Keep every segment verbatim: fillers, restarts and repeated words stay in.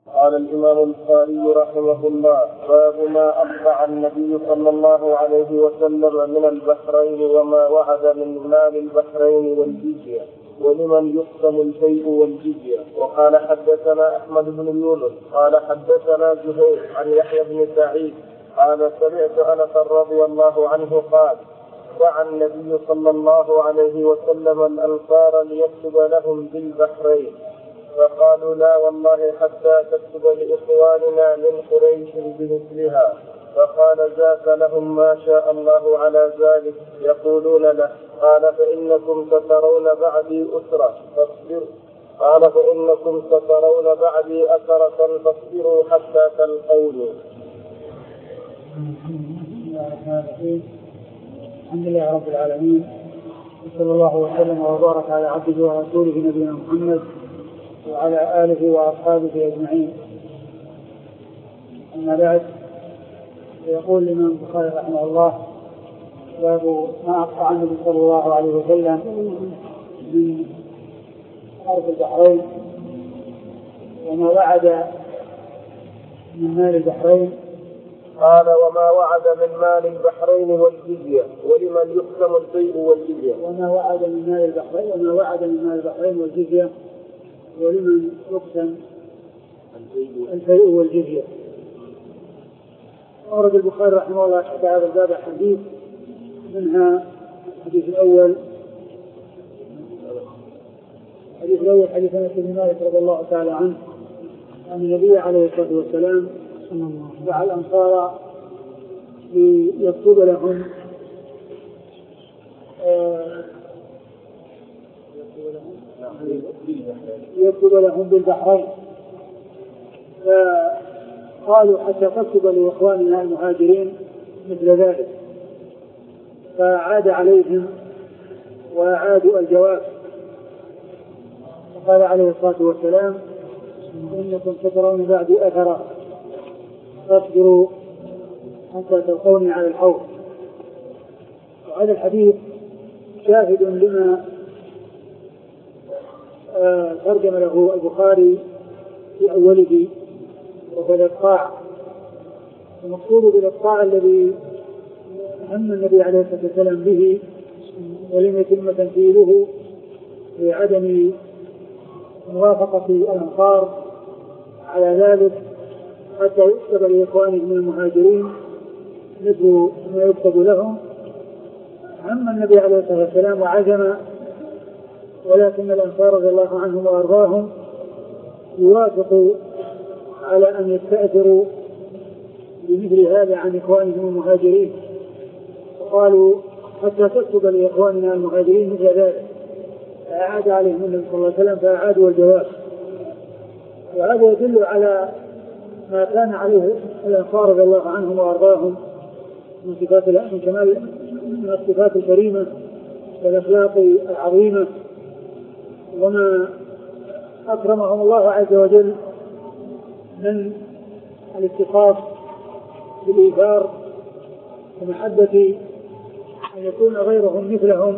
قال الإمام البخاري رحمه الله: باب ما أقطع النبي صلى الله عليه وسلم من البحرين وما وعد من مال البحرين والجزية ولمن يقسم الشيء والجزية. وقال حدثنا أحمد بن يونس قال حدثنا زهير عن يحيى بن سعيد قال سمعت أنس رضي الله عنه قال: دعا النبي صلى الله عليه وسلم الأنصار ليكتب لهم بالبحرين، فقالوا: لا والله حتى تكتب لإخواننا من قريش بمثلها. فقال: ذاك لهم ما شاء الله على ذلك يقولون له. قال: فإنكم سترون بعدي أسرة فاصبروا قال فإنكم سترون بعدي أثرة فاصبروا حتى تلقوني. الحمد لله رب العالمين، وصلى الله وسلم وبارك على عبده ورسوله نبينا محمد وعلى آله وأصحابه أجمعين. أما بعد، يقول الإمام البخاري رحمه الله: باب ما أقطع النبي صلى الله عليه وسلم من أرض البحرين وما وعد من مال البحرين. قال: وما وعد من مال البحرين والجزية ولمن يقسم الشيء والجزية. وما وعد من مال البحرين وما وعد من مال البحرين والجزية ولمن يقسم الشيء والجزية. أورد البخاري رحمه الله في هذا الباب حديث، منها الحديث الأول الحديث الأول حديث أنس بن مالك رضي الله تعالى عنه أن النبي عليه الصلاة والسلام دعا الأنصار ليكتب لهم يكتب لهم بالبحرين، فقالوا: حتى تكتب لإخواننا المهاجرين مثل ذلك. فعاد عليهم وأعادوا الجواب، فقال عليه الصلاة والسلام: إنكم سترون بعدي أثرا فاصبروا حتى تلقوني على الحوض. وهذا الحديث شاهد لما آه ترجم له البخاري في أوله، وهو الإقطاع. المقصود بالإقطاع الذي هم النبي عليه الصلاة والسلام به ولم يتم تنفيذه بعدم موافقة الأنصار على ذلك حتى يكتب لإخوانهم من المهاجرين مثل ما يكتب لهم. هم النبي عليه الصلاة والسلام وعزم، ولكن الأنصار رضي الله عنهم وأرضاهم يوافقوا على أن يستأثروا بمثل هذا عن إخوانهم المهاجرين، فقالوا: حتى تكتب لإخواننا المهاجرين مثل ذلك. فأعاد عليهم النبي صلى الله عليه وسلم فأعادوا الجواب. وهذا يدل على ما كان عليه الأنصار رضي الله عنهم وأرضاهم من صفات من كمال من الصفات الكريمة والأخلاق العظيمة، وما أكرمهم الله عز وجل من الاتصاف بالإيثار ومحبة أن يكون غيرهم مثلهم،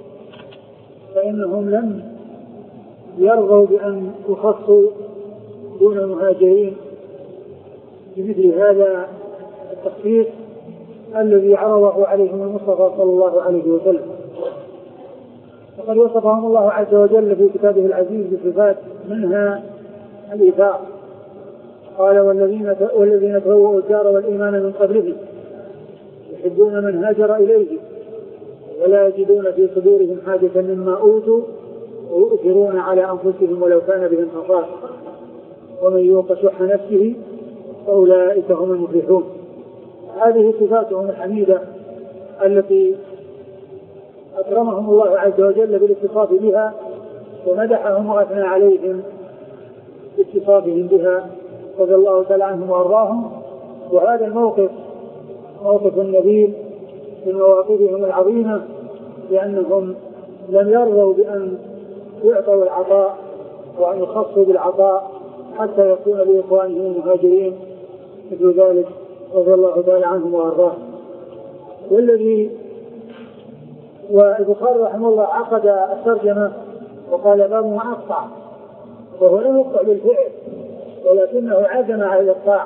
فإنهم لم يرضوا بأن يخصوا دون المهاجرين بمثل هذا التخصيص الذي عرضه عليهم المصطفى صلى الله عليه وسلم. فقد وصفهم الله عز وجل في كتابه العزيز بصفات منها الإيثار. قال: والذين والذين تبوأوا الدار والإيمان من قبلهم يحبون من هاجر إليه ولا يجدون في صدورهم حاجة مما أوتوا ويؤثرون على أنفسهم ولو كان بهم خصاصة ومن يوق شح نفسه فأولئك هم المفلحون. هذه صفاتهم الحميدة التي أكرمهم الله عز وجل بالاتصاف بها ومدحهم وأثنى عليهم باتصافهم بها رضي الله تعالى عنهم وأرضاهم. وهذا الموقف موقف نبيل من مواقفهم العظيمة، لأنهم لم يرضوا بأن يعطوا العطاء وأن يخصوا بالعطاء حتى يكون لإخوانهم المهاجرين مثل ذلك رضي الله تعالى عنهم وأرضاهم. والذي والبخاري رحمه الله عقد الترجمة وقال: باب ما أقطع، وهو لم يقطع بالفعل ولكنه عزم على الإقطاع،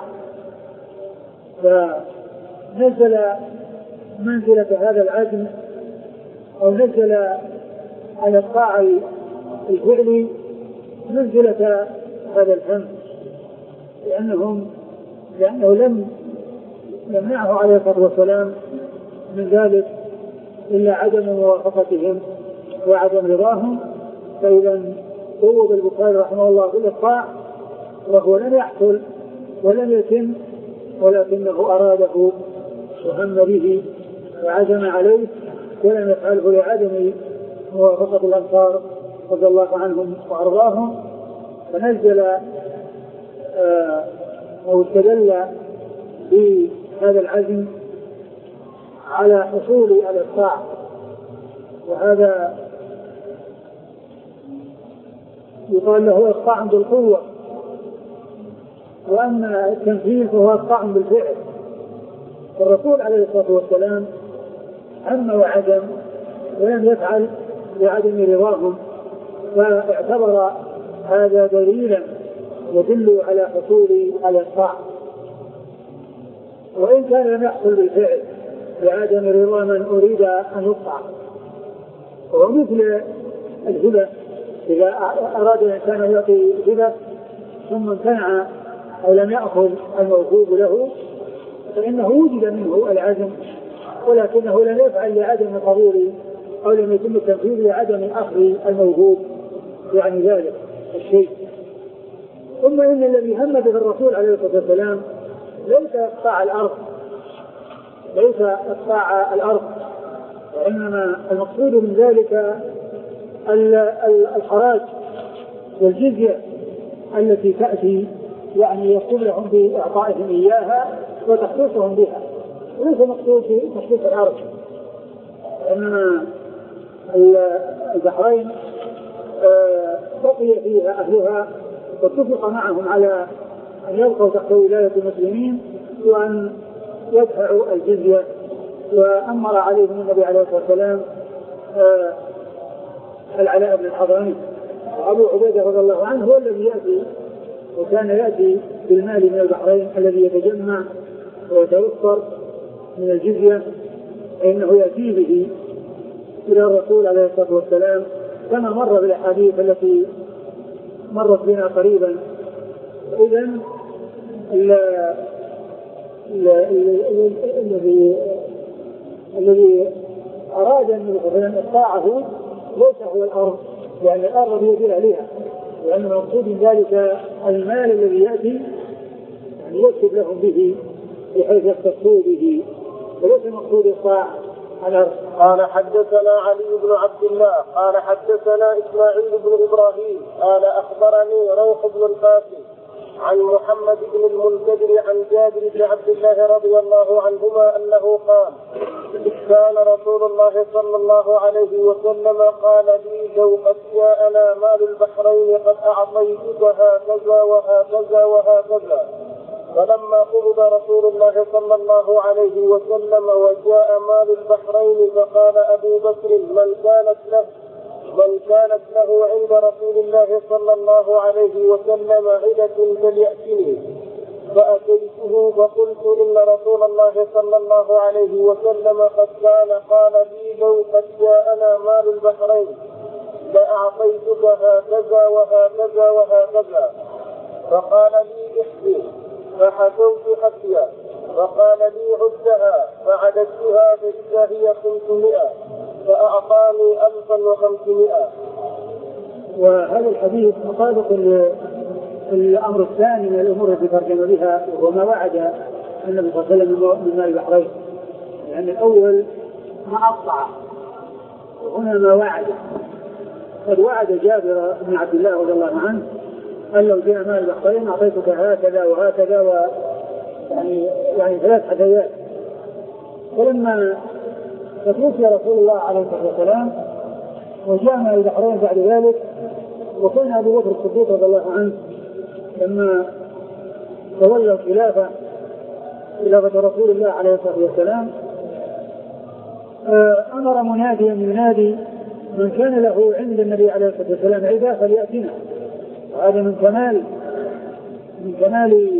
فنزل منزلة هذا العزم أو نزل على الإقطاع الفعلي منزلة هذا الهم، لأنهم لأنه لم يمنعه عليه الصلاة والسلام من ذلك إلا عدم موافقتهم وعدم رضاهم. فإذا قوض البخاري رحمه الله بالإقطاع وهو لم يحصل ولم يتم، ولكنه أراده وهم به وعزم عليه ولم يفعله لعدم موافقة الأنصار رضي الله عنهم وأرضاهم، فنزل آه أو استدل بهذا العزم على حصول الإقطاع، وهذا يقال له إقطاع بالقوة، وأما التنفيذ فهو إقطاع بالفعل. الرسول عليه الصلاة والسلام هم وعزم ولم يفعل لعدم رضاهم، فاعتبر هذا دليلا يدل على حصول الإقطاع، وإن كان لم يحصل بالفعل لعدم رضا من أريد أن يقطع. ومثل الهبة، إذا أراد الإنسان أن يعطي هبة ثم امتنع أو لم يأخذ الموهوب له فإنه وجد منه العزم، ولكنه لم يفعل لعدم قبول أو لم يتم التنفيذ لعدم أخذ الموهوب يعني ذلك الشيء. ثم إن الذي هم به الرسول عليه الصلاة والسلام ليس إقطاع الأرض ليس إقطاع الأرض وإنما المقصود من ذلك الخراج والجزية التي تأتي يعني يقوم لهم بإعطائهم إياها وتخصيصهم بها، وليس مقصود في تخصيص الأرض. إنما البحرين بقي فيها أهلها واتفق معهم على أن يبقوا تحت ولاية المسلمين وأن يدفعوا الجزية، وأمر عليهم النبي عليه الصلاة والسلام العلاء بن الحضرمي. وأبو عبيدة رضي الله عنه هو الذي يأتي وكان يأتي بالمال من البحرين الذي يتجمع ويتوفر من الجزية، فإنه يأتي به إلى الرسول عليه الصلاة والسلام كما مر بالأحاديث التي مرت بنا قريبا. إذن الذي الذي أراد أن إقطاعه ليس هو الأرض، لأن الأرض بيد أهلها، لأن المقصود من ذلك المال الذي يأتي يعني يكتب لهم به بحيث يختصوا به، وليس المقصود إقطاع الأرض. قال حدثنا علي بن عبد الله قال حدثنا إسماعيل بن إبراهيم قال أخبرني روح بن القاسم عن محمد بن المنكدر عن جابر بن عبد الله رضي الله عنهما أنه قال كان رسول الله صلى الله عليه وسلم قال لي لو قد جاءنا مال البحرين قد أعطيتك هكذا وهكذا وهكذا. فلما قبض رسول الله صلى الله عليه وسلم وجاء مال البحرين فقال أبو بكر من كانت له من كانت له عند رسول الله صلى الله عليه وسلم عدة فليأتني. فأتيته فقلت إن رسول الله صلى الله عليه وسلم قد كان قال لي لو قد جاءنا مال البحرين لأعطيتك هكذا وهكذا وهكذا. فقال لي احسن، فحسوت حسيا، فقال لي عدها، فعددتها فإذا هي خمسمائة، فأعطاني ألفا وخمسمائة. وهذا الحديث مطابق الأمر الثاني من الأمور التي ترجم بها، وهو ما وعد النبي صلى الله عليه وسلم من مال البحرين، لأن الأول ما أقطع وهنا ما وعد. قد وعد جابر بن عبد الله رضي الله عنه قال لو جاء مال البحرين أعطيتك هكذا وهكذا و يعني يعني ثلاث حثيات. فلما فتوفي رسول الله عليه الصلاة والسلام وجاء مال البحرين بعد ذلك، وكان أبو بكر الصديق رضي الله عنه لما تولى الخلافة خلافة رسول الله عليه الصلاة والسلام أمر مناديا ينادي من كان له عند النبي عليه الصلاة والسلام عدة فليأتنا. وهذا من كمال من كمال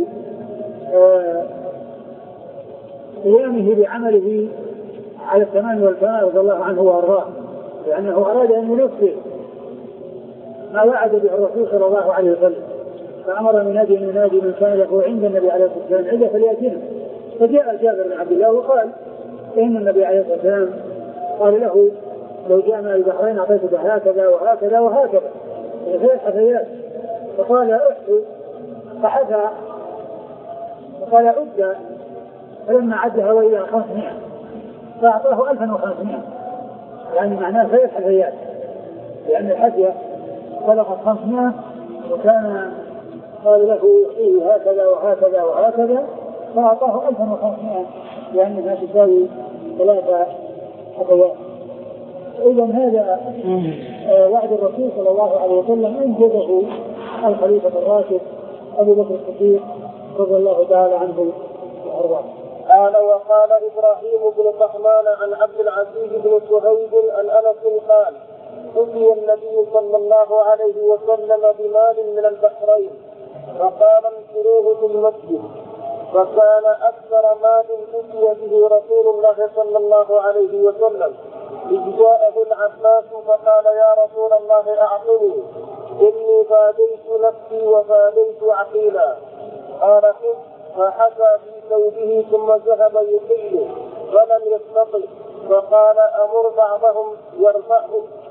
قيامه بعمله على التمام والكمال رضي الله عنه وارضاه، لأنه أراد أن ينفذ ما وعد به الرسول صلى الله عليه وسلم، فأمر منادي من ينادي من كان له عند النبي عليه الصلاة والسلام عند فليأتنا. فجاء جابر بن عبد الله وقال إن النبي عليه الصلاة والسلام قال له لو جاء من البحرين أعطيتك هكذا وهكذا وهكذا ثلاث حثيات. فقال احثوا فحثى فقال عد، فلما عدها وإلى خمسمائة فأعطاه ألفا وخمسمائة، يعني معناه ثلاث حثيات، لأن الحثية بلغت خمسمائة وكان قال له يحييه هكذا وهكذا وهكذا فأعطاه ألفا وخمسمائة لأنها تساوي ثلاثة حثيات. إذا هذا وعد الرسول صلى الله عليه وسلم أنجزه الخليفة الراشد أبو بكر الصديق رضي الله تعالى عنه وأرضاه. قال وقال إبراهيم بن طهمان عن عبد العزيز بن صهيب عن أنس قال أتي النبي صلى الله عليه وسلم بمال من البحرين فقال انشروه في المسجد، فكان أكثر مال أتي به رسول الله صلى الله عليه وسلم. إذ جاءه العباس فقال يا رسول الله أعطني إني فاديت نفسي وفاديت عقيلا. قال خذ، فحكى في ثوبه ثم ذهب يقيل فلم يستطع، فقال أمر بعضهم يرفعه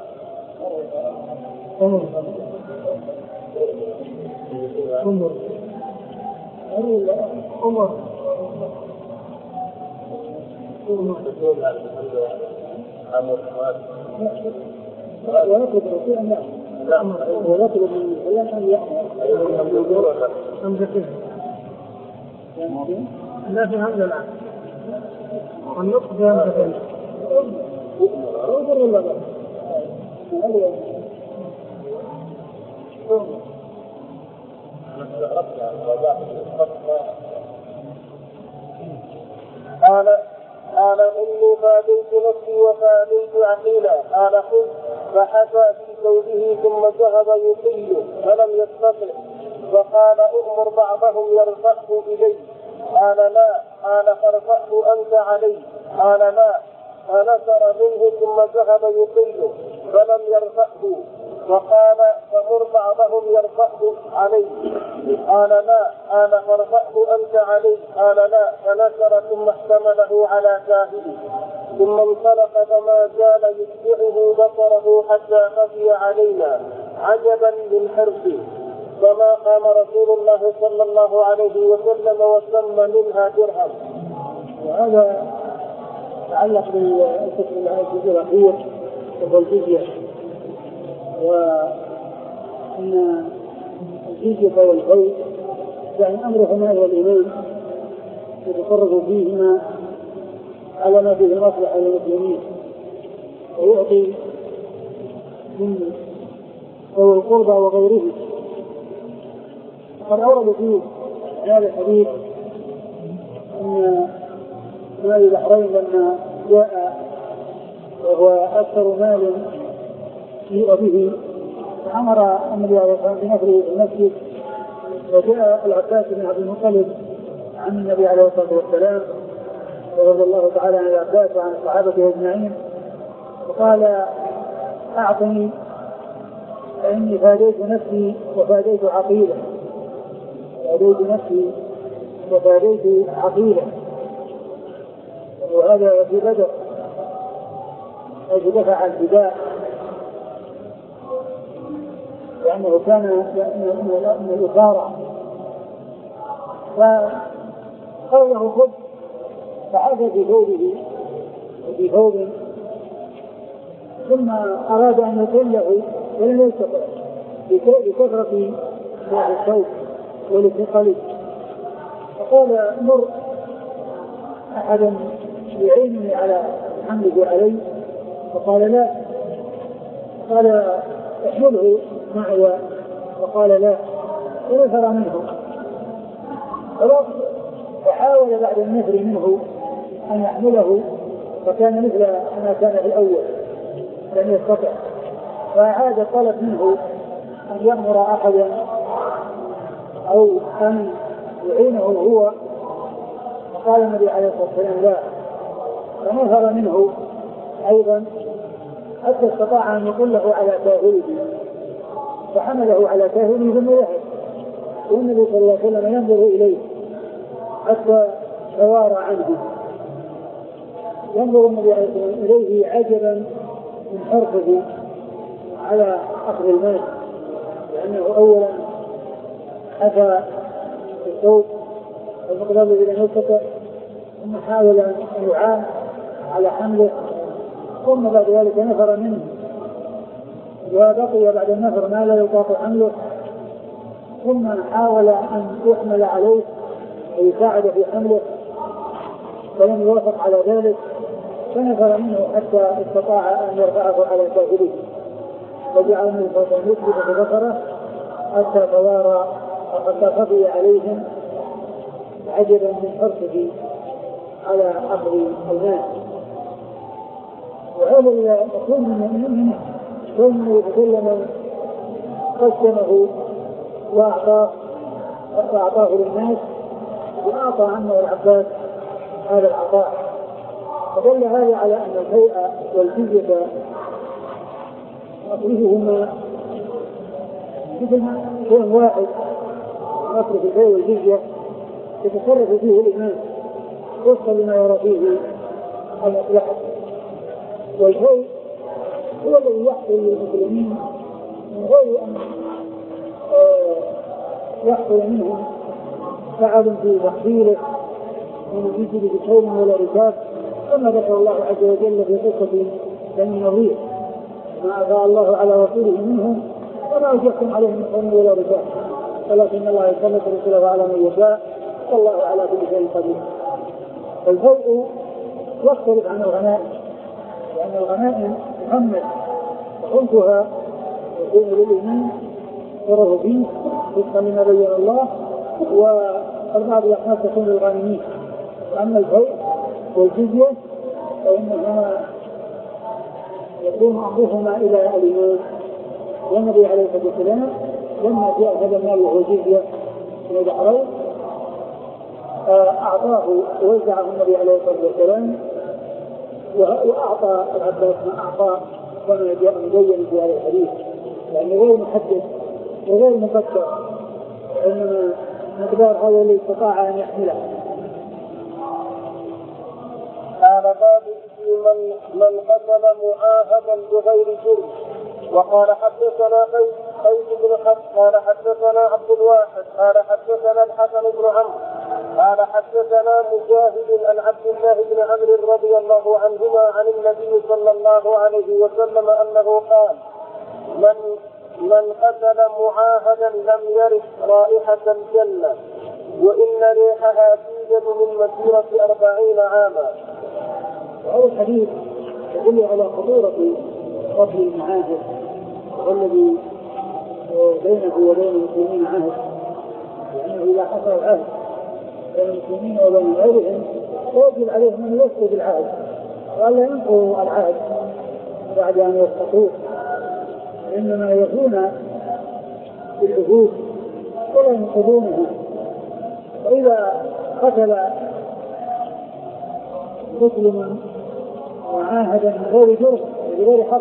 أمر أمر أمر أمر ويطلب الرسول أن يأمر ويطلب من الإسلام أن يأمر أم ذكره لا في هذا العام والنطق في هذا العام أمر ولا لا قال قال إني فاديت نفسي وفاديت عقيلا. قال خذ، فحكى في ثوبه ثم ذهب يقيل فلم يستطع، فقال أؤمر بعضهم يرفعه إليه. قال لا. قال فارفعه أنت عليه. قال لا. فنسر منه ثم ذهب يقيل فلم يرفعه، فقال فمر بعضهم يرفعه عليه. قال لا. قال فارفعه أنت عليه. قال لا. فنسر ثم احتمله على كاهله ثم انطلق فما زال يتبعه بصره حتى خفي علينا عجبا من حرصه، فما قام رسول الله صلى الله عليه وسلم وسم منها درهم. وهذا يتعلق بالفصل الأخير وهو الجزية، وأن الجزية والخوف يعني أمرهما إلى الإمام يتصرف فيهما على ما فيه المصلحة للمسلمين ويعطي من ذوي القربى وغيره. قد أورد فيه هذا الحديث أن مال البحرين لما جاء وهو أكثر مال جيء به فأمر النبي عليه الصلاة والسلام بنفره في المسجد، وجاء العباس بن عبد المطلب عن النبي عليه الصلاة والسلام ورضي الله تعالى عن العباس وعن الصحابة أجمعين، وقال أعطني فإني فاديت نفسي وفاديت عقيلة فاديت نفسي وفاديت عقيلة. وهذا في بدر حيث دفع الفداء، لأنه كان من الأسارة، فقال له خذ، فعاد في ثوبه وفي ثوب ثم أراد أن يطله ولم يستطع بكثرة الثوب ولثقله، فقال مر أحدا يعينني على حمله عليه، فقال لا. قال احمله معي، فقال لا، ونفر منه. فحاول بعد النفر منه أن يحمله، فكان مثل ما كان في الأول لم يستطع، فعاد طلب منه أن يأمر أحدا أو أن يعينه هو، قال النبي عليه الصلاة والسلام لا، فنفر منه أيضا حتى استطاع أن يطله على كاهله، فحمله على كاهله ثم ذهب، والنبي صلى الله عليه وسلم ينظر إليه حتى توارى عنه، ينظر النبي عليه الصلاة والسلام إليه عجبا من حرصه على أخذ المال، لأنه أولا أتى الصوت المقدار الذي لم يستطع، ثم حاول أن يعان على حمله، ثم بعد ذلك نفر منه وبقي بعد النفر ما لا يطاق حمله، ثم حاول أن يحمل عليه ويساعد في حمله فلم يوافق على ذلك، فنفر منه حتى استطاع أن يرفعه على كاهله، وجعل النبي صلى الله عليه وسلم يثبت ببصره حتى توارى وحتى خفي عليهم عجبا من حرصه على أخذ المال. وهذا يكون من ثم يتكلم قسمه وأعطاه وأعطاه للناس، وأعطى عنه العباس هذا العطاء، فدل هذا على أن الهيئة والجزية مصرفهما مثل شيء واحد، مصرف الهيئة والجزية يتصرف فيه الإمام وفقا لما يرى فيه المصلحة، والهيئة هو الذي يحصل للمسلمين من غير أن يحصل منهم فعل في تحصيله من يجد بخير ولا ركاب، كما ذكر الله عز وجل في قصة بني النضير ما أفاء الله على رسوله منهم وما أوجبتم عليهم من خير ولا ركاب، ولكن الله يسلط رسوله على من يشاء والله على كل شيء قدير. الفيء يختلف عن الغنائم، لأن الغنائم محمد وخلقها يكون للإمام يره فيه وفقا لما بين الله، والبعض الأحناف تكون للغانمين. وأما الفيء والجزية فإنهما يكون أمرهما إلى الإمام، والنبي عليه الصلاة والسلام لما جاء هذا المال وهو جزية من البحرين أعطاه ووزعه النبي عليه الصلاة والسلام، وأعطى العباس ما أعطى كما جاء مبين في هذا الحديث، يعني غير محدد وغير مفكر، إنما مقدار هذا اللي استطاع أن يحمله. قال باب من من قتل معاهدا بغير جرم. وقال حدثنا قيس بن حفص قال حدثنا عبد الواحد قال حدثنا الحسن بن عمرو قال حدثنا مجاهد عن عبد الله بن عمرو رضي الله عنهما عن النبي صلى الله عليه وسلم أنه قال: من من قتل معاهدا لم يرث رائحة الجنة وإن ريحها توجد من مسيرة أربعين عاما. وهذا الحديث يدل على خطورة قتل المعاهد، والذي بينه وبين المسلمين عهد، لأنه إذا حصل العهد بين المسلمين وبين غيرهم يجب عليهم أن يوفوا بالعهد وألا ينقضوا العهد بعد أن يسقطوه، إنما يفون بالعهود ولا ينقضونها. وإذا قتل مسلم معاهدا من غير جرم بغير حق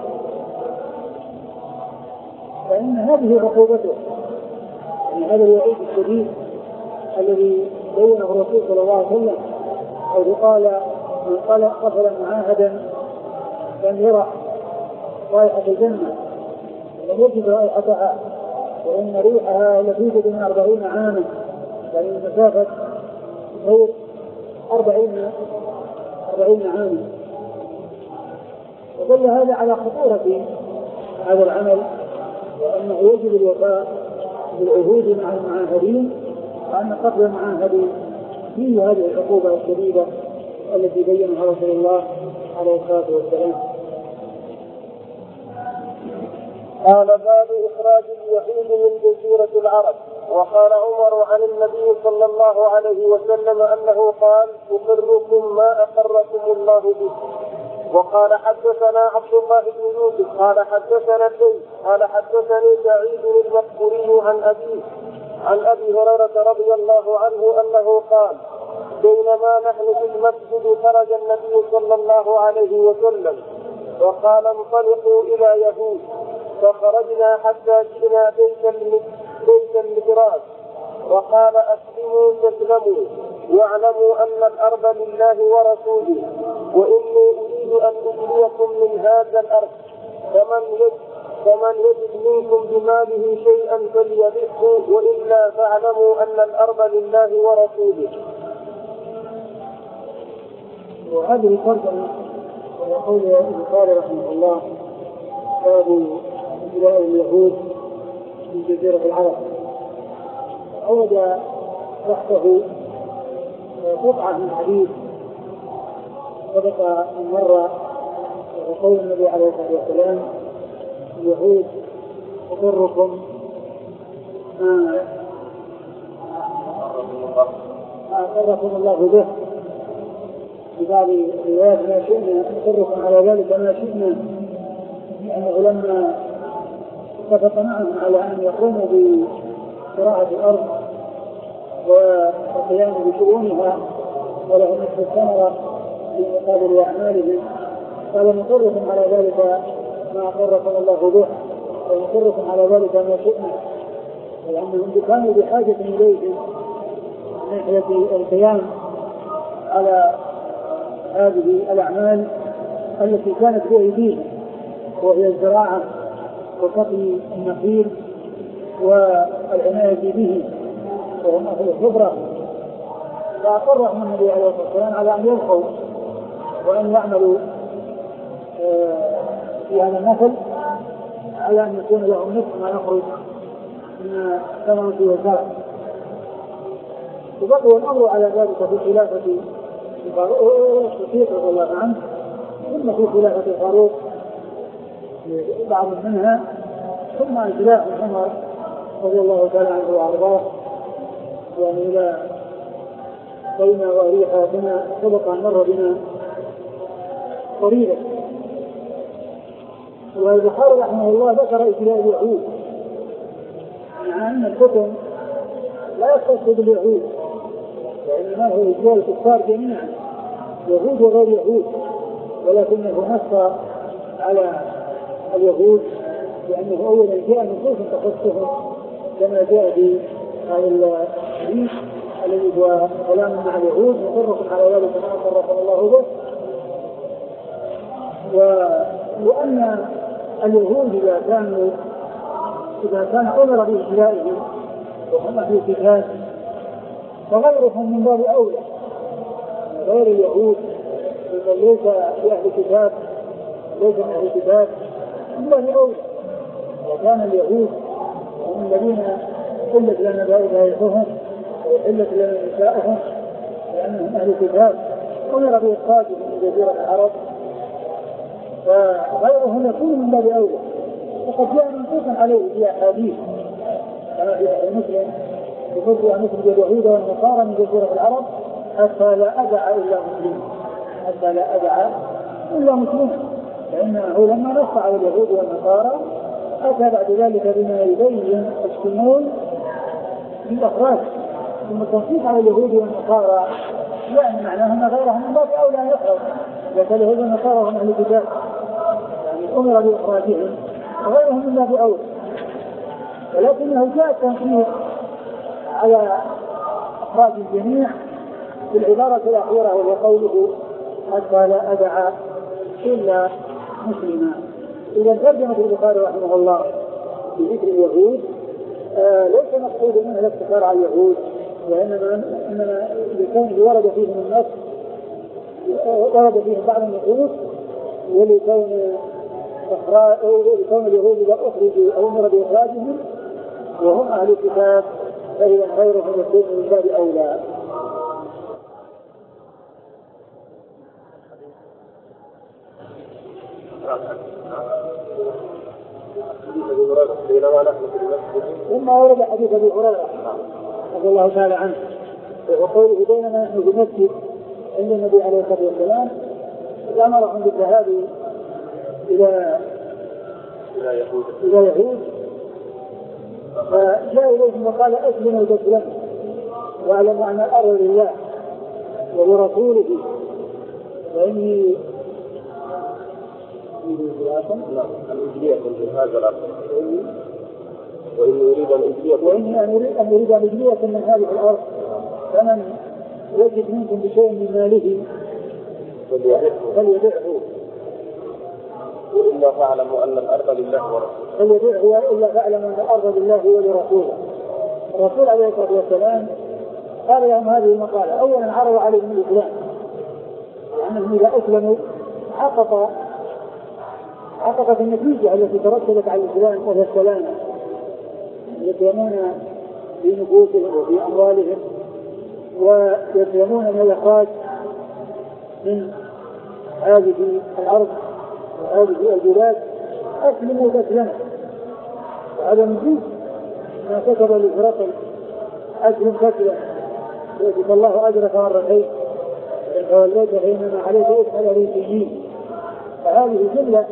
فإن هذه عقوبته، يعني هذا الوعيد الشديد الذي بينه الرسول صلى الله عليه وسلم، أو قال من قتل معاهدا لم يرى رائحة الجنة لم يجد رائحتها وإن ريحها لتوجد من أربعين عاما، يعني مسافة غير أربعين أربعين عاما. ودل هذا على خطورة هذا العمل، وأنه يجب الوفاء بالعهود مع المعاهدين، وأن قتل المعاهدين فيه هذه العقوبة الشديدة التي بينها رسول الله عليه الصلاة والسلام. قال باب إخراج اليهود من جزيرة العرب. وقال عمر عن النبي صلى الله عليه وسلم أنه قال أقركم ما أقركم الله به. وقال حدثنا عبد الله بن يوسف قال حدثنا الليث قال حدثني سعيد المقبوري عن أبيه عن أبي هريرة رضي الله عنه أنه قال بينما نحن في المسجد خرج النبي صلى الله عليه وسلم وقال انطلقوا إلى يهود، فخرجنا حتى جئنا بيت المدراس وقال أسلموا تسلموا واعلموا أن الأرض لله ورسوله، وإني أريد أن أجليكم من هذا الأرض، فمن يجد, فمن يجد منكم بماله شيئا فليبئه، وإلا فاعلموا أن الأرض لله ورسوله. وهذه ترجمة ويقول البخاري رحمه الله باب إجلاء اليهود في جزيرة العرب. أود بحثه قطعة من حديث سبق من مرة وقول النبي عليه الصلاة والسلام اليهود أقركم ما أقركم الله به. في بعض الروايات ما شئنا نقركم على ذلك ما شئنا، لأنه لما اتفق معهم على أن يقوموا بزراعة الأرض والقيام بشؤونها ولهم نصف الثمرة في مقابل أعمالهم، قال نقركم على ذلك ما أقركم الله به ونقركم على ذلك ما شئنا، لأنهم كانوا بحاجة إليهم من ناحية القيام على هذه الأعمال التي كانت بأيديهم، وهي الزراعة وسقي النخيل والعناية به، وهم أهل الخبرة. فأقرهم النبي عليه الصلاة والسلام على أن يلقوا وأن يعملوا في هذا النسل على أن يكون لهم نصف ما يخرج من ثمرة والزرع. وبقي الأمر على ذلك في خلافة الصديق رضي الله عنه، ثم في خلافة الفاروق بعض منها، ثم خلافة عمر رضي الله تعالى عنه وأرضاه، يعني إلى بين وأريحا بنا سبق أن مر بنا قريبا. والبخاري رحمه الله ذكر إجلاء اليهود، مع أن الحكم لا يختص باليهود، وإنما هو إجلاء الكفار جميعا يهود وغير يهود، ولكنه نص على اليهود لأنه أولا جاء نصوص تخصهم كما جاء في هذا الحديث الذي هو كلام مع اليهود نقركم على ذلك ما أقركم الله به. وأن اليهود إذا كانوا إذا كان أمر بإجلائهم وهم في الكتاب فغيرهم من باب أولى، غير اليهود من ليس في أهل الكتاب ليس من أهل الكتاب من باب أولى. وكان اليهود هم الذين حلت لنا ذبائحهم وحلت لنا نساءهم لأنهم أهل الكتاب، أمر بإخراجهم من جزيرة العرب، فغيرهم يكون من باب أولى. وقد جاء منصوصا عليه في أحاديث كما في صحيح مسلم يقول أن نخرج اليهود والنصارى من جزيرة العرب حتى لا أدع إلا مسلم، حتى لا أدع إلا مسلم، فإنه لما نص على اليهود والنصارى أتى بعد ذلك بما يبين الشمول بالأخراج. ثم التنصيص على اليهود والنصارى يعني معناه أن غيرهم من باب أولى أن يخرج، لكن اليهود والنصارى هم أهل الكتاب يعني أمر بإخراجهم وغيرهم من باب أولى. ولكنه جاء التنصيص على إخراج الجميع في العبارة الأخيرة وهي قوله حتى لا أدع إلا مسلما. إذا ترجمة البخاري رحمه الله في ذكر اليهود آه ليس مقصود منه الاقتصار على اليهود، وإنما إنما لكونه ورد فيهم النص ورد فيهم بعض النصوص، ولكون إخراج ولكون اليهود إذا أخرجوا أو أمر بإخراجهم وهم أهل الكتاب فإذا غيرهم يكون من باب أولى. ثم ورد حديث ابي هريره رضي الله تعالى عنه وقوله بينما نحن في المسجد عند النبي عليه الصلاه والسلام امرهم بالذهاب الى الى يهود الى يهود فجاء اليهم وقال اسلموا تسلموا واعلموا ان الارض لله ولرسوله واني من هذا الأرض وإن يريد أن أجليكم وإني أن أريد أن أجليكم من هذه الأرض فمن يجد منكم بشيء من ماله فليبيعه وإلا فاعلموا أن الأرض لله ورسوله فليبيعه وإلا فاعلموا أن الأرض لله ولرسوله. الرسول عليه الصلاة والسلام قال لهم هذه المقالة. أولا عرض عليهم الإسلام لأنهم إذا أسلموا حقق حققت النتيجة التي ترتبت على الإسلام وهي السلامة يسلمون في نفوسهم وفي أموالهم ويسلمون من الإخراج من هذه الأرض وهذه البلاد. أسلموا تسلموا وهذا من جنس ما كتب لهرقل أسلم تسلم يؤتيك الله أجرك مرتين إن توليت فإنما عليك إثم الأريسيين. فهذه جملة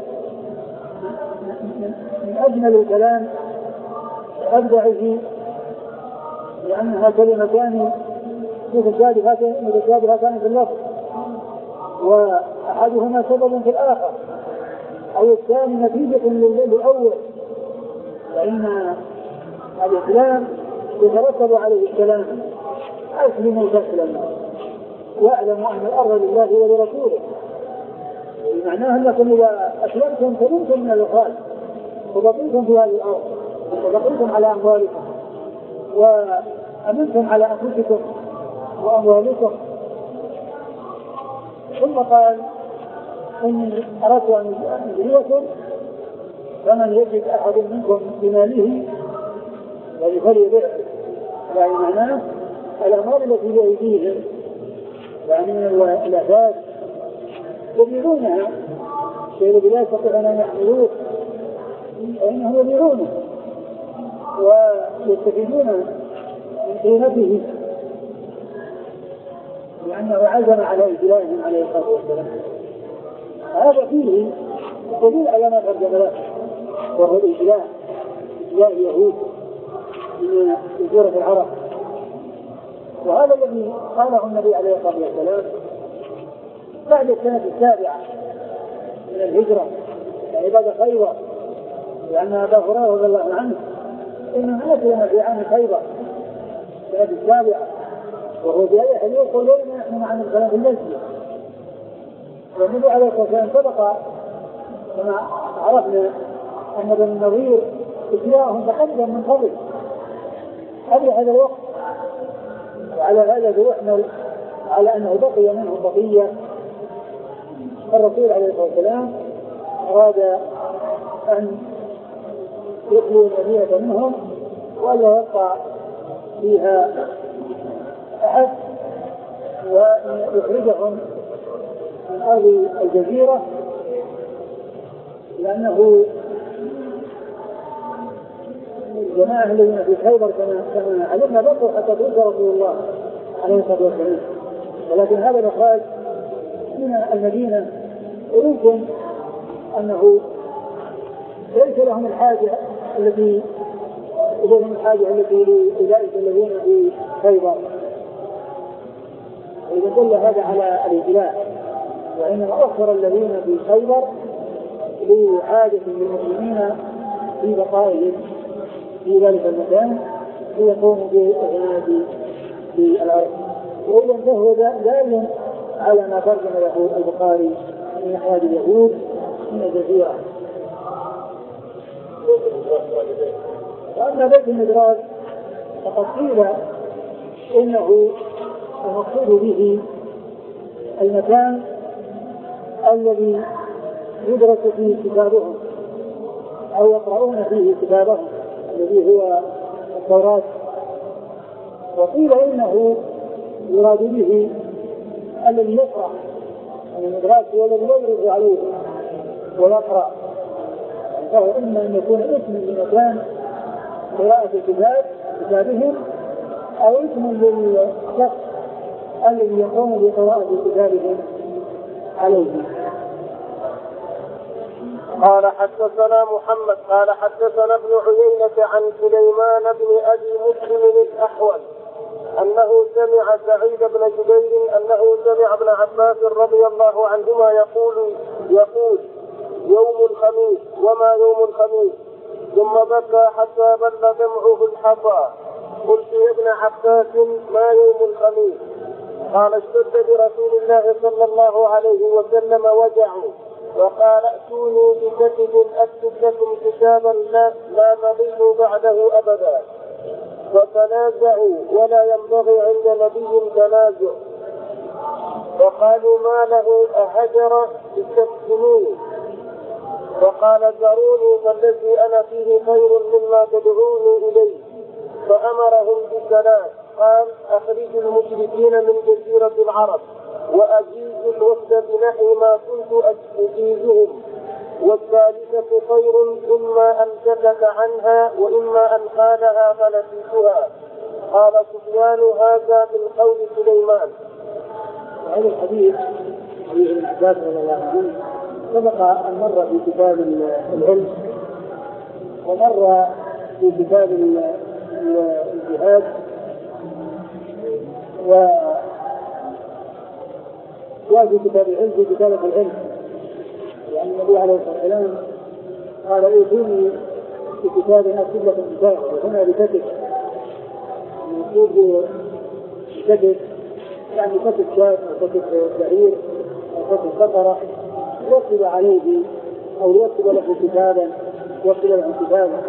من أجمل الكلام وأبدعه لأنها كلمتان متشابهتان في اللفظ وأحدهما سبب في الآخر أو الثاني نتيجة للأول فإن الإسلام يترتب عليه السلام. أسلموا تسلموا واعلموا أن الأرض لله ولرسوله معناه أنكم إذا أسلمتم فلنتم من الإخراج وبقيتم في هذه الأرض وبقيتم على أموالكم وأمنتم على أنفسكم وأموالكم. ثم قال إن أردت أن أجريكم فمن يجد أحد منكم بماله فليبيع يعني معناه الأموال التي بأيديهم يعني من الأثاث يبيعونها شيء الذي لا يستطيعون أن يحملوه فإنهم يبيعونه ويستفيدون من قيمته لأنه عزم على إجلائهم عليه الصلاة والسلام. هذا فيه دليل على ما قدم له وهو الإجلاء إجلاء اليهود من جزيرة العرب. وهذا الذي قاله النبي عليه الصلاة والسلام بعد السنة السابعة من الهجرة يعني بعد خيبر لأن أبا هريرة رضي الله عنه إنه أسلم في عام خيبر السنة السابعة وهو بأي حديث يقول لنا نحن معنا الكلام في المسجد. والنبي عليه الصلاة والسلام سبق كما عرفنا أن بني النضير إجلاءهم تقدم من قبل قبل هذا الوقت وعلى هذا فيحمل على أنه بقي منهم بقية. الرسول عليه الصلاة والسلام أراد أن يخلو المدينة منهم ولا يبقى فيها أحد ويخرجهم من أرض الجزيرة لأنه الجماعة الذين في خيبر كما علمنا بقوا حتى توفى رسول الله عليه الصلاة والسلام. ولكن هذا الإخراج من المدينة ويمكن أنه ليس لهم الحاجة التي لهم الحاجة التي لأولئك الذين في خيبر. وإذا دل هذا على الإجلاء وإنما أخر الذين في خيبر لحاجة للمسلمين في بقائهم في ذلك المكان ليقوموا بالعناد في الأرض. وإذا فهو دال على ما ترجم له البخاري من إخراج اليهود من الجزيرة. وأما بيت المدراج فقد قيل إنه المقصود به المكان الذي يدرس فيه كتابهم أو يقرؤون فيه كتابهم الذي هو التوراة. وقيل إنه يراد به الذي يقرأ يعني المدراس هو الذي يدرس عليه ويقرأ فهو إما أن يكون اسم لمكان قراءة الكتاب كتابهم أو اسم للشخص الذي يقوم بقراءة كتابهم عليه. قال حدثنا محمد قال حدثنا ابن عيينة عن سليمان بن أبي مسلم الأحول أنه سمع سعيد بن جبير أنه سمع ابن عباس رضي الله عنهما يقول يقول يوم الخميس وما يوم الخميس، ثم بكى حتى بل دمعه الحصى. قلت يا ابن عباس ما يوم الخميس؟ قال اشتد برسول الله صلى الله عليه وسلم وجعه وقال ائتوني بكتب اكتب لكم كتابا لا, لا تضلوا بعده ابدا. وتنازعوا ولا ينبغي عند نبي تنازع. وقالوا ما له أهجر تستسلمون. وقال ذروني فالذي أنا فيه خير مما تدعوني إليه. فأمرهم بثلاث، قال اخرجوا المشركين من جزيرة العرب وأجيزوا الوفد بنحو ما كنت أجيزهم. والثالثة خير إما أن سكت عنها وإما أن قالها فنسيتها. قال سفيان هذا من قول سليمان. هذا الحديث حديث ابن عباس رضي الله عنه سبق أن مر في كتاب العلم ومر في كتاب الجهاد وفي كتاب العلم في كتابة العلم. يعني النبي عليه الصلاة والسلام قال ائتوني بكتاب اكتب لكم كتاب، وهنا بكتب المقصود بكتب يعني كتب شاة او كتب بعير او كتب بقرة يكتب عليه او يكتب له كتابا يكتب له كتابا.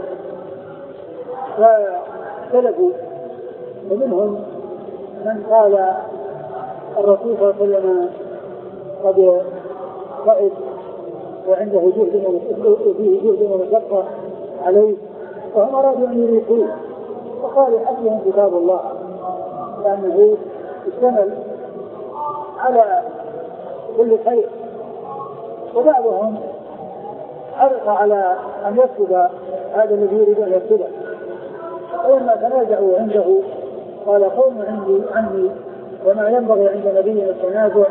فسلكوا ومنهم من قال الرسول صلى الله عليه وسلم قد قائد وعنده جهد وفيه جهد ومشقة عليه، فهم أرادوا أن يريحوه وقالوا حسبهم كتاب الله لأنه اشتمل على كل خير. وبعضهم حرص على أن يكتب هذا الذي يريد أن يكتبه، ولما تنازعوا عنده قال قوم عندي عني وما ينبغي عند نبي التنازع.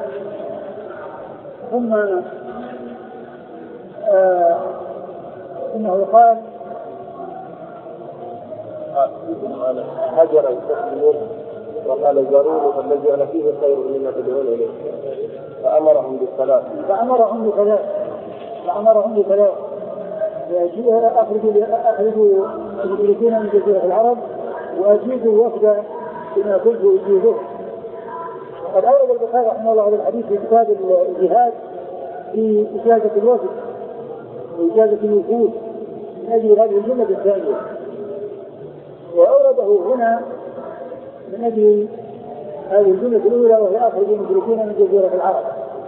ثم آه إنه قال حجر يستسلمون وقال ذروني فالذي أنا فيه خير مما تدعون إليه. فأمرهم بالصلاة فأمرهم بثلاث فأمرهم بثلاث أخرجوا المشركين من جزيرة العرب وأجيزوا الوفد بما كنت أجيزه. قد أورد البخاري رحمه الله هذا الحديث في كتاب الجهاد في إجازة الوفد وإجازة الوفود من أجل هذه الجملة الثانية، وأورده هنا من أجل هذه الجملة الأولى وهي أخرج المشركين من جزيرة العرب.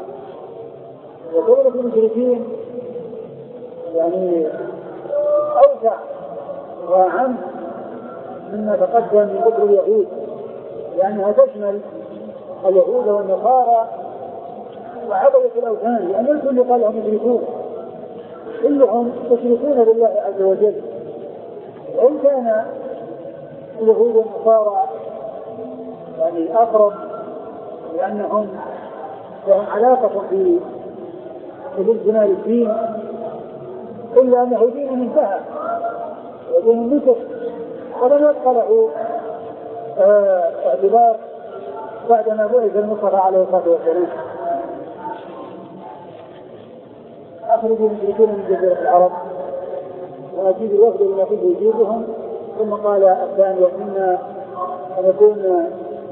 وكلمة المشركين يعني أوسع وأعم مما تقدم من ذكر اليهود، لأنها تشمل اليهود والنصارى وعبدة الأوثان، لأن الكل قال هم مشركون كلهم مشركون بالله عز وجل. وإن كان اليهود والنصارى يعني أقرب لأنهم لهم علاقة في الانتماء للدين، إلا أنه دين انتهى ودين النسخ ولم يبقى له اعتبار بعدما بعث المصطفى عليه الصلاة والسلام. أخرجوا المشركين من جزيرة العرب وأجيب الوفد لما كنت يجيبهم. ثم قال الثاني إنا أن يكون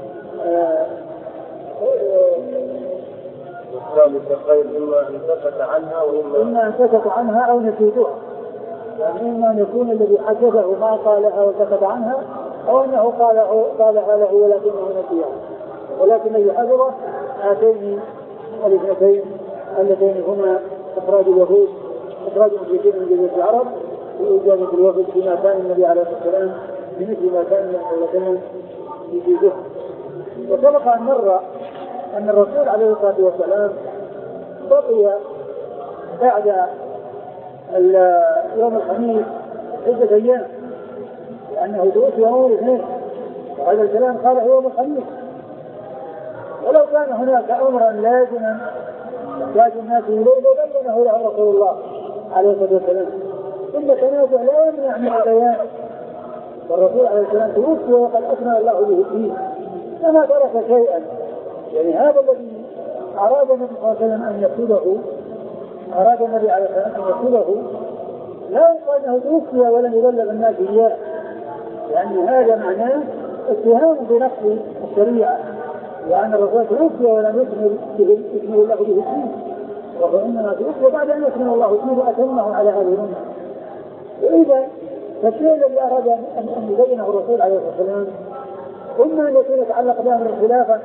الثالث خير إما أن سكت عنها وإما إما أن سكت عنها أو نسيتها، يعني إما أن يكون الذي حدثه ما قالها وسكت عنها أو أنه قالها له ولكنه نسيها. ولكن الذي حفظه هاتين الاثنتين اللتين هما إخراج اليهود إخراج المشركين من جزيرة العرب وإجازة الوفد بما كان النبي عليه الصلاة والسلام بمثل ما كان النبي يجيزه. وسبق أن مر أن الرسول عليه الصلاة والسلام بقي بعد يوم الخميس عدة أيام لأنه توفي يوم الاثنين، وهذا الكلام قاله يوم الخميس. ولو كان هناك أمرا لازما يحتاج الناس إليه لبينه له رسول الله عليه الصلاة والسلام. إن التنازع لا يمنع من البيان، والرسول عليه السلام توفي وقد أثنى الله به الدين فما ترك شيئا. يعني هذا الذي أراد النبي صلى الله عليه وسلم أن يكتبه أراد النبي عليه السلام أن يكتبه لا يقال أنه توفي ولم يبلغ الناس إياه، لأن هذا معناه اتهام بنقض الشريعة، وأن الرسول توفي ولم يكمل الله به الدين، وهو إنما توفي بعد أن يكمل الله الدين وأتمه على هذه الأمة. وإذا فالشيء الذي أراد أن يبينه الرسول عليه الصلاة والسلام إما أن يكون يتعلق بأمر الخلافة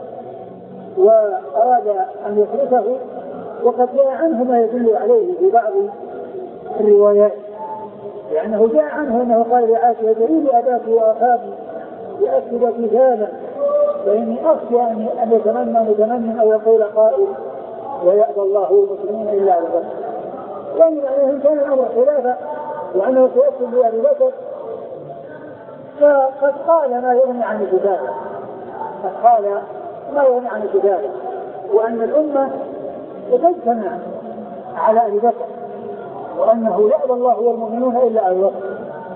وأراد أن يخلفه، وقد جاء عنه ما يدل عليه في بعض الروايات، لأنه جاء عنه أنه قال لعائشة جريد أباك وأخاك لأكتب كتابا فإني أخشى أن يتمنى متمنى أو يقول قائل ويأبى الله المسلمين إلا أبو بكر. يعني معناه كان الأمر خلافة وأنه سيكتب لأبي بكر، فقد قال ما يغني عن الكتابة، قد قال ما يغني عن الكتابة، وأن الأمة تجتمع على أبي بكر، وأنه يأبى الله والمؤمنون إلا أبي بكر.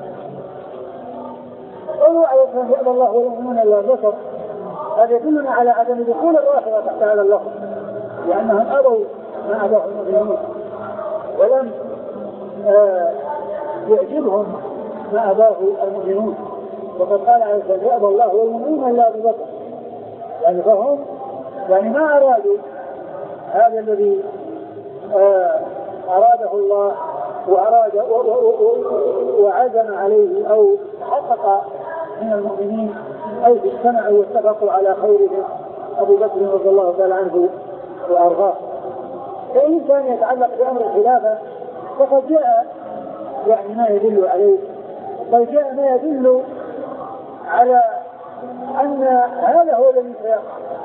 قالوا عليه السلام يأبى الله والمؤمنون إلا أبي بكر، هذا يدلنا على عدم دخول الرافضة تحت هذا اللفظ، لأنهم أبوا ما أباه المؤمنون، ولم آه يعجبهم ما أباه المؤمنون، وقد قال عليه السلام يأبى الله والمؤمنون إلا أبي بكر. يعني فهم يعني ما أرادوا هذا الذي آه أراده الله وأراد وعزم عليه أو حقق من المؤمنين، أي اجتمعوا واتفقوا على خيرهم أبو بكر رضي الله تعالى عنه وأرضاه. فإن كان يتعلق بأمر الخلافة فقد جاء يعني ما يدل عليه، بل جاء ما يدل على أن هذا هو الذي سيقع،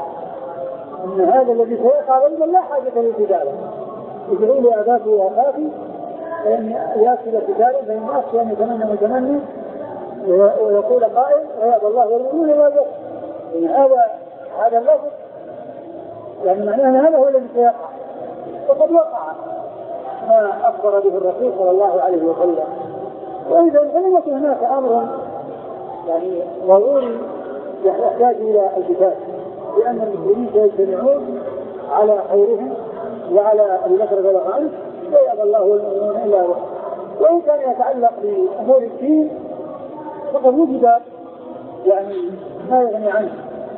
أن هذا الذي سيقع غالبا لا حاجة للكتابة. ادعوا لي أباك وأخاك فإن يأكل كتابا فإن أخشى أن يتمنى متمنى ويقول قائل ويأبى الله والمؤمنون إلا أبي بكر. يعني هذا هذا اللفظ يعني معناه أن هذا هو الذي سيقع، وقد وقع ما أخبر به الرسول صلى الله عليه وسلم. وإذا فلم يكن هناك أمر يعني ضروري يحتاج إلى الكتاب، لأن المسلمين سيجتمعون على خيرهم وعلى أبي بكر رضي الله عنه لا يأبى الله والمؤمنون إلا هو. وإن كان يتعلق بأمور الدين فقد وجد يعني ما يغني عنه،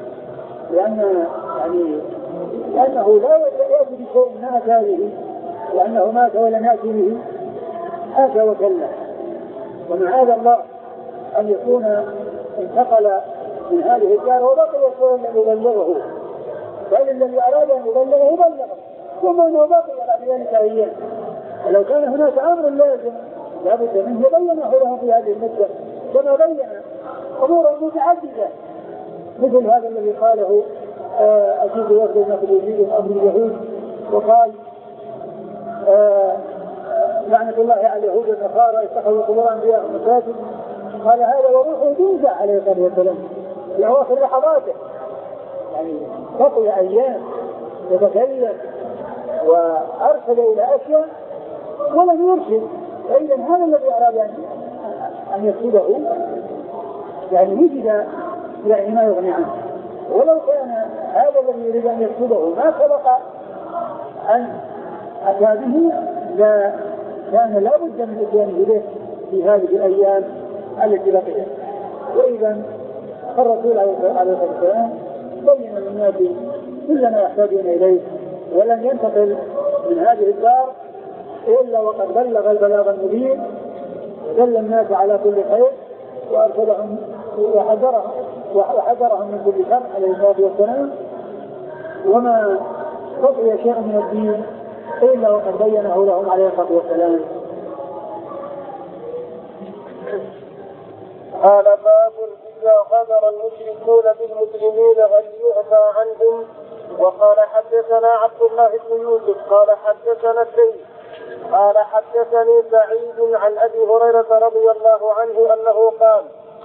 لأن يعني لأنه لا يأتي بشيء ما أتى به، لأنه مات ولم يأتي به هذا وكلا. ومع هذا الله أن يكون انتقل من هذه الدار وبقي يكون يبلغه، بل الذي أراد أن يبلغه بلغه، ثم أنه بقي بعد ذلك أيام. ولو كان هناك أمر لازم لابد منه بينه له في هذه المدة، كما بين أمورا متعددة مثل هذا الذي قاله أجيب وفد المخلوقين من أمر اليهود، وقال آه لعنة الله على اليهود والنصارى اتخذوا قبور أنبياء مساجد. قال هذا وروحه تنزع عليه الصلاة والسلام في أواخر لحظاته، يعني بقي أيام يتكلم وأرسل إلى أشياء ولم يرشد. فإذا هذا الذي أراد أن يكتبه يعني وجد يعني ما يغني عنه. ولو كان هذا الذي يريد أن يكتبه ما سبق أن أتى به لا كان لا بد من إتيانه به في هذه الأيام التي بقيت. وإذا الرسول عليه الصلاة والسلام بين للناس كل ما يحتاجون إليه، ولن ينتقل من هذه الدار إلا وقد بلغ البلاغ المبين ودل الناس على كل خير وأرشدهم وحذرهم وحذرهم من كل شر عليه الصلاة والسلام. وما بقي شيء من الدين إلا وقد بينه لهم عليه الصلاة والسلام. قال باب إذا غدر المشركون بالمسلمين هل يعفى عنهم. وقال حدثنا عبد الله بن يوسف قال حدثنا الزيد قال حدثني سعيد عن أبي هريرة رضي الله عنه أنه قال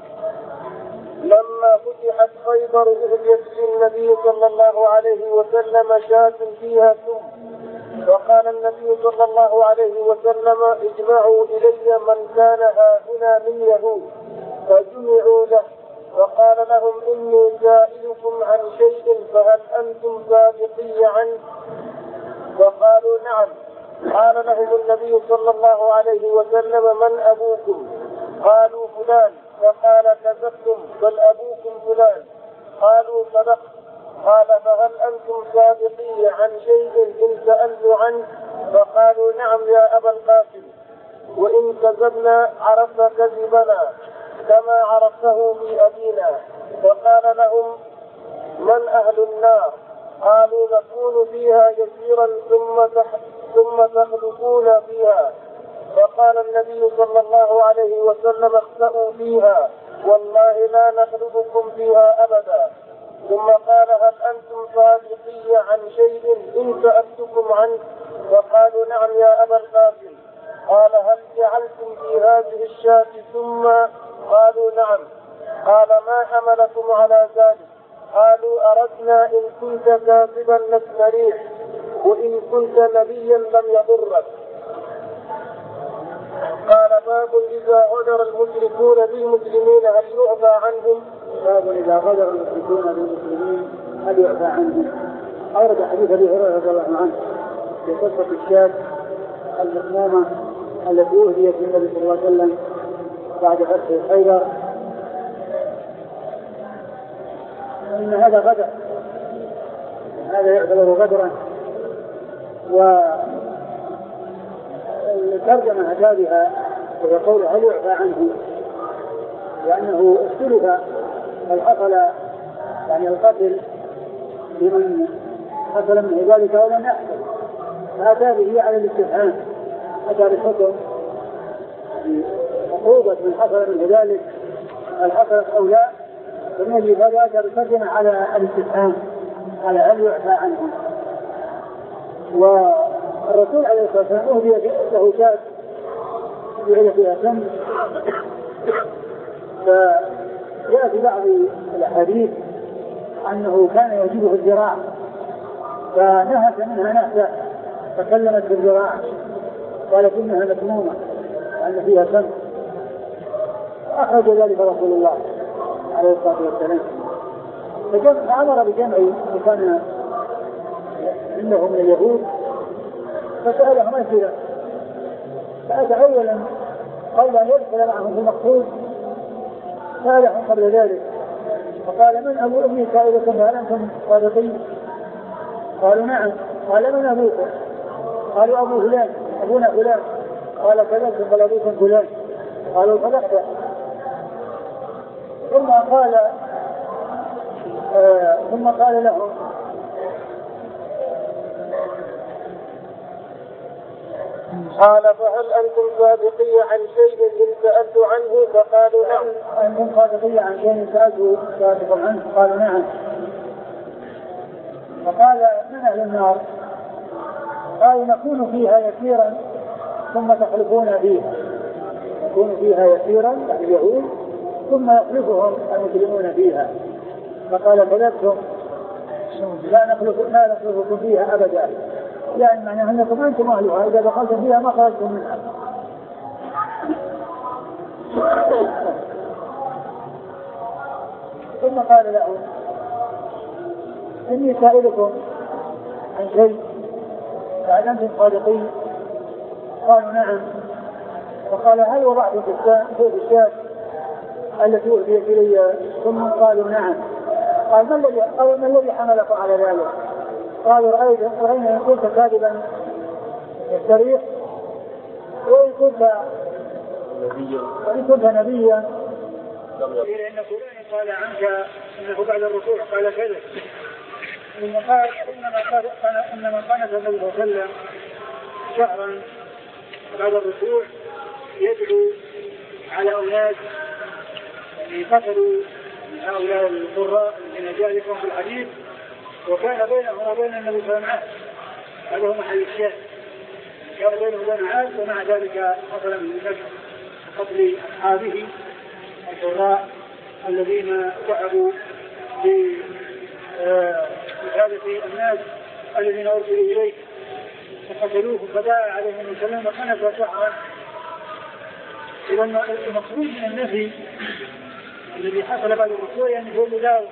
لما فتحت خيبر أهديت للنبي صلى الله عليه وسلم شاة فيها سم، وقال النبي صلى الله عليه وسلم اجمعوا إلي من كان هاهنا من يهود، فجمعوا له، فقال لهم إني سائلكم عن شيء فهل أنتم صادقي عنه؟ فقالوا نعم. قال لهم النبي صلى الله عليه وسلم من أبوكم؟ قالوا فلان. فقال كذبتم بل أبوكم فلان. قالوا صدقت. قال فهل أنتم صادقي عن شيء إن سألت عنه؟ فقالوا نعم يا أبا القاسم، وإن كذبنا عرفت كذبنا كما عرفته في أبينا. فقال لهم من أهل النار؟ قالوا نكون فيها يسيرا ثم ثم تخلقون فيها. فقال النبي صلى الله عليه وسلم اخسأوا فيها والله لا نخلقكم فيها أبدا. ثم قال هل أنتم صادقي عن شيء إن سألتكم عنه؟ فقالوا نعم يا أبا القاسم. قال هل جعلتم في هذه الشاة ثم؟ قالوا نعم. قال ما حملكم على ذلك؟ قالوا أردنا إن كنت كاذبا نستريح وإن كنت نبيا لم يضرك. قال باب إذا غدر المشركون بالمسلمين هل يعفى عنهم؟ باب إذا غدر المشركون بالمسلمين هل يعفى عنهم. أورد حديث أبي هريرة رضي الله عنه في قصة الشاة المسمومة التي أهديت للنبي صلى الله عليه وسلم بعد فتح خيبر، إن هذا غدر، هذا يعتبر غدرا. والترجمة هذه ويقول هل يعفى عنه، لأنه اختلف هل حصل يعني القتل لمن حصل من ذلك أو لم يحصل، فأتى به على الاستفهام، أتى بالحكم عقوبة من حصل من ذلك هل حصلت أو لا، فمن هذا أتى بالترجمة على الاستفهام على هل يعفى عنه. والرسول عليه الصلاة والسلام أهدي له شاة جعل فيها سم، فجاء في بعض الأحاديث أنه كان يجيبه الذراع فنهت منها نهسة فكلمت بالذراع قالت إنها مسمومة وأن فيها سم، أخرج ذلك رسول الله عليه الصلاة والسلام، فأمر بجمع وكان إنه من اليهود فسألهم أسئلة، فأتى أولا قبل أن يدخل معهم في المقصود سألهم قبل ذلك فقال من أبو أمي سائلكم هل أنتم صادقين؟ قالوا نعم. قال من أبوكم؟ قالوا أبو فلان أبونا فلان. قال كذلك بل أبوكم فلان. قالوا صدقت. ثم قال آه ثم قال لهم قال فهل أنتم صادقي عن شيء إن سألت عنه؟ فقالوا نعم. أنتم صادقي عن شيء سألت صادق عنه؟ قالوا نعم. فقال من أهل النار؟ قالوا نكون فيها يسيرا ثم تخلفون فيها، نكون فيها يسيرا يعني اليهود ثم يخلفهم المسلمون فيها. فقال كذبتم لا نخلف لا نخلفكم فيها أبدا، يعني معنى أنكم أنتم أهلها إذا دخلتم فيها ما خرجتم منها. ثم قال لهم إني سائلكم عن شيء فهل أنتم صادقين؟ قالوا نعم. فقال هل وضعتم في الشاة التي أهديت إلي؟ ثم قالوا نعم. قال ما الذي قال ما الذي حملكم على ذلك؟ قالوا رأينا إن كنت كاذبا يستريح وإن كنت وإن كنت نبيا إن فلان قال عنك إنه بعد الرسول قال كذا. إنما قال إنما قال النبي صلى الله عليه وسلم شهرا بعد الرسول يدعو على أولاد قتلوا هؤلاء القراء الذين جاء لكم في الحديث، وكان بينهم وبين النبي صلى الله عليه وسلم هذا هو محل الشاهد. كان بينه وبين عاد، ومع ذلك حصل من ذلك قتل أصحابه القراء الذين ذهبوا لإفادة الناس الذين أرسلوا إليه فقتلوه، فدعا عليهم السلام وحنف شهرا. إذا المقصود من النفي الذي حصل بعد الرسول يعني هو مداومة،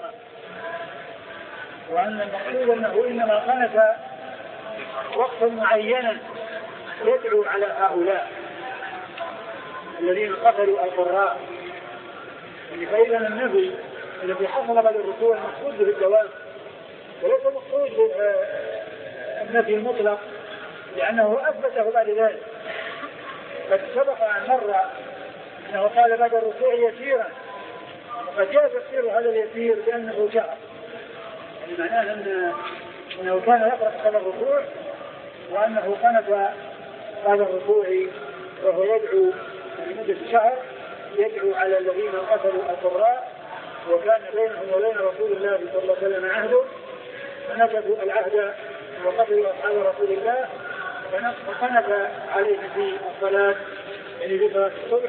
وأن المقصود أنه إنما قنت وقتا معينا يدعو على هؤلاء الذين قتلوا القراء. فإذا النبي الذي حصل بعد الرسول المقصود به الدوام، وليس المقصود بالنفي المطلق، لأنه أثبته بعد ذلك. قد سبق أن مر أنه قال بعد الرسول يسيرا، وقد جاء تفسير هذا اليسير بأنه شهر، يعني معناه أن أنه كان يقرأ قبل الركوع، وأنه قنت بعد الركوع وهو يدعو لمدة شهر، يدعو على الذين قتلوا القراء، وكان بينهم وبين رسول الله صلى الله عليه وسلم عهد، فنكثوا العهد وقتلوا أصحاب رسول الله، فقنت عليه في الصلاة يعني ذكرى الصبح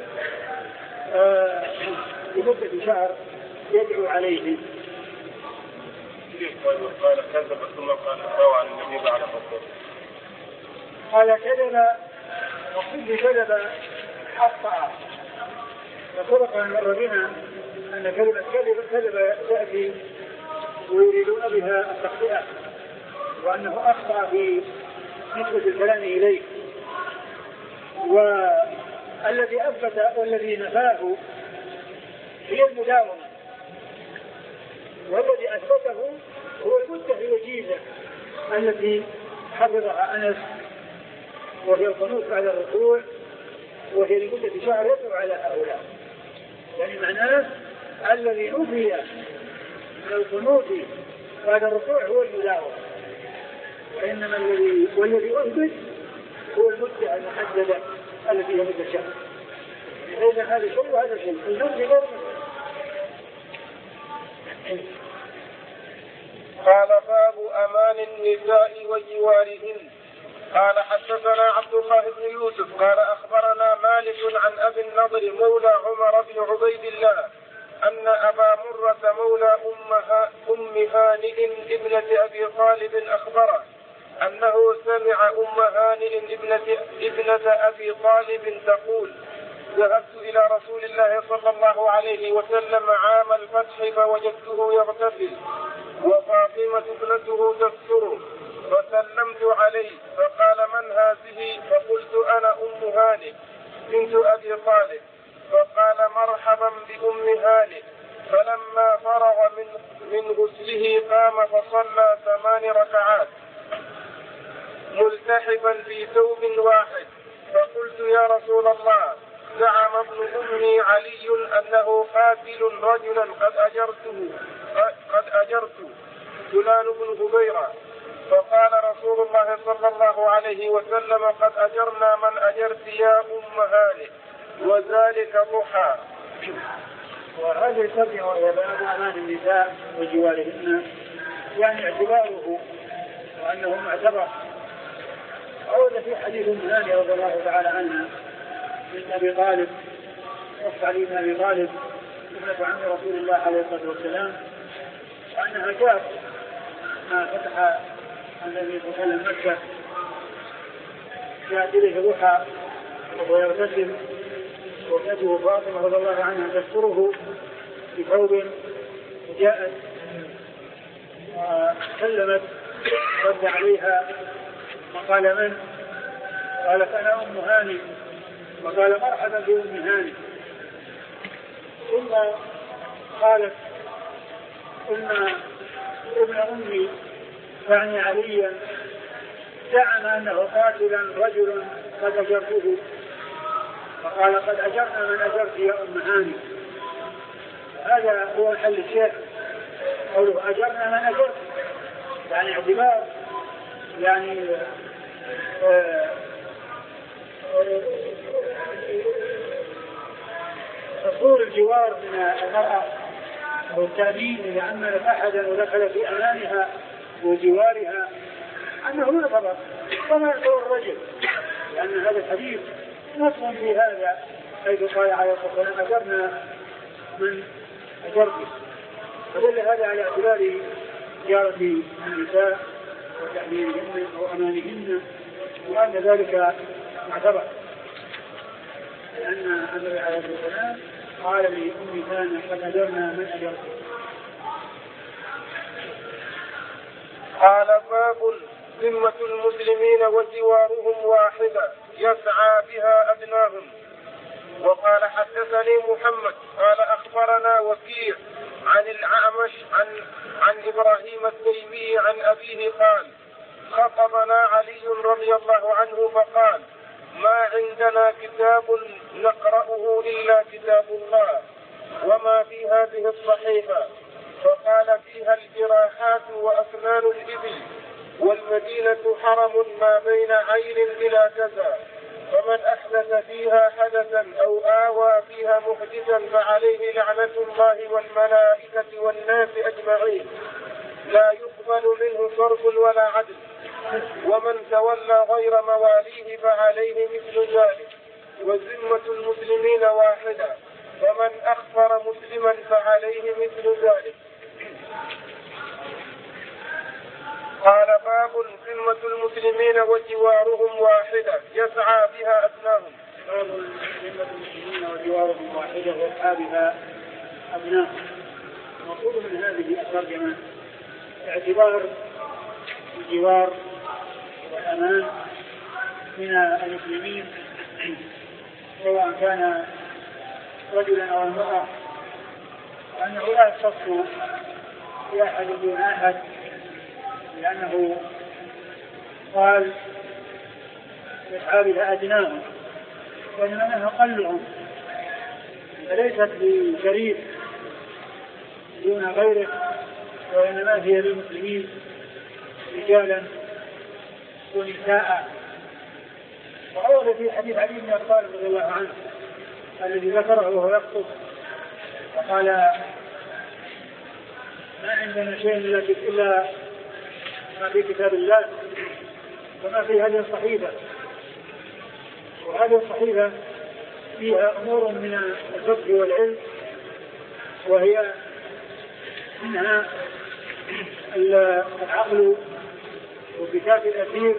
لمدة شهر يدعو عليه. قال كذب ثم قال سوى عن النبي بعد الرسول. قال كذب وقل كذب أخطأ. فسبق أن مر بنا أن كلمة كذب كذب تأتي ويريدون بها التخطئة، وأنه أخطأ في نسبة الكلام إليه. والذي أثبت والذي نفاه هي المداومة، والذي أثبته هو المدة الوجيزة التي حفظها أنس، وهي القنوت بعد الركوع، وهي لمدة شهر يدعو على هؤلاء. يعني معناه الذي نفي من القنوت بعد الركوع هو المداومة، وإنما الذي والذي أثبت هو المدة المحددة التي هي مدة شهر. إذا هذا شيء وهذا شيء الجزء غير مثل. قال باب أمان النساء وجوارهن. قال حدثنا عبد الله بن يوسف قال أخبرنا مالك عن أبي النضر مولى عمر بن عبيد الله أن أبا مرة مولى أم هانئ ابنة أبي طالب أخبره أنه سمع أم هانئ ابنة, ابنة أبي طالب تقول: ذهبت إلى رسول الله صلى الله عليه وسلم عام الفتح فوجدته يغتسل وفاطمة ابنته تستره، فسلمت عليه فقال: من هذه؟ فقلت: أنا أم هانئ بنت أبي طالب. فقال: مرحبا بأم هانئ. فلما فرغ من, من غسله قام فصلى ثمان ركعات ملتحفا في ثوب واحد. فقلت: يا رسول الله، زعم ابن أمي علي أنه قاتل رجلا قد أجرته قد أجرت فلان بن هبيرة. فقال رسول الله صلى الله عليه وسلم: قد أجرنا من أجرت يا أم هانئ، وذلك ضحى. وهذا يتبع إلى باب أمان النساء وجوارهن، يعني اعتباره وأنه معتبر. أورد في حديث أم هانئ رضي الله تعالى عنها من أبي طالب، وصف علي بن أبي طالب ابنة عم رسول الله عليه الصلاة والسلام، وأنها جاءت ما فتح النبي صلى الله عليه وسلم مكة، جاءت إليه ضحى وهو يغتسل، وابنته فاطمة رضي الله عنها تستره بثوب، جاءت وسلمت رد عليها وقال: من؟ قالت: أنا أم هانئ. وقال: مرحبا بأم هانئ. ثم قالت: إن ابن أمي يعني عليا زعم أنه قاتلا رجل قد أجرته. فقال: قد أجرنا من أجرت يا أم هانئ. هذا هو محل الشيخ، قوله أجرنا من أجرت، يعني اعتبار يعني حصول الجوار من المرأة والتأمين إذا أمنت أحدا ودخل في أمانها وجوارها أنه يعتبر كما يعتبر الرجل، لأن هذا الحديث نص في هذا، حيث قال عليه الصلاة والسلام أجرنا من أجرته، فدل هذا على اعتبار إجارة النساء وتحميلهن وأمانهن، وأن ذلك معتبر، لأن النبي عليه الصلاة والسلام قال لأم كان قد أجرنا من أجرته. قال باب ذمة المسلمين وجوارهم واحدة يسعى بها أدناهم. وقال حدثني محمد قال أخبرنا وكيع عن الأعمش عن, عن إبراهيم التيمي عن أبيه قال خطبنا علي رضي الله عنه فقال ما عندنا كتاب نقرأه إلا كتاب الله وما في هذه الصحيفة، فقال فيها الجراحات وأسنان الإبل، والمدينة حرم ما بين عين إلى كذا، فمن أحدث فيها حدثا أو آوى فيها محدثا فعليه لعنة الله والملائكة والناس أجمعين، لا يقبل منه صرف ولا عدل، ومن تولى غير مواليه فعليه مثل ذلك، وذمة المسلمين واحدة، فمن أخفر مسلما فعليه مثل ذلك. قال باب ذمة المسلمين وجوارهم واحدة يسعى بها أدناهم. باب ذمة المسلمين وجوارهم واحدة يسعى بها أدناهم. المقصود من هذه الترجمة اعتبار الجوار والأمان من المسلمين، سواء كان رجلا أو امرأة، وأنه لا يختص بأحد دون أحد، لأنه قال يسعى بها أدناهم، وإنما أقلهم، فليست بشريف دون غيره، وإنما هي للمسلمين رجالا ونساء. وأورد في حديث علي بن أبي طالب رضي الله عنه الذي ذكره وهو يخطب فقال ما عندنا شيء إلا ما في كتاب الله وما في هذه الصحيفة، وهذه الصحيفة فيها أمور من الفقه والعلم، وهي منها العقل وكتاب الأثير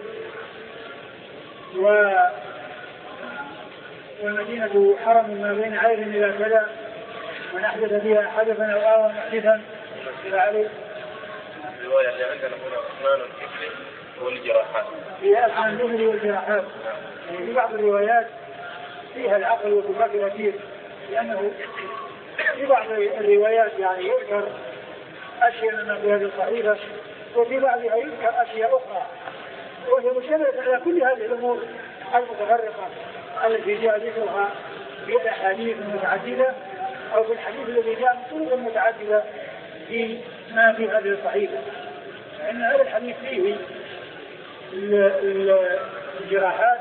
والمدينة حرم ما بين عير إلى كذا، من أحدث فيها حدثا أو آوى محدثا إلى عليه. الرواية اللي عندنا هنا أسنان الإبل والجراحات، فيها أسنان الإبل والجراحات، يعني في بعض الروايات فيها العقل وكتاب الأثير، لأنه في بعض الروايات يعني يذكر أشياء من هذه الصحيفة، وفي بعضها يذكر أشياء أخرى، وهي مشتملة على كل هذه الأمور المتفرقة التي جاء ذكرها في الأحاديث المتعددة أو في الحديث الذي جاء من طرق متعددة في ما في هذه الصحيفة. فإن هذا الحديث فيه الجراحات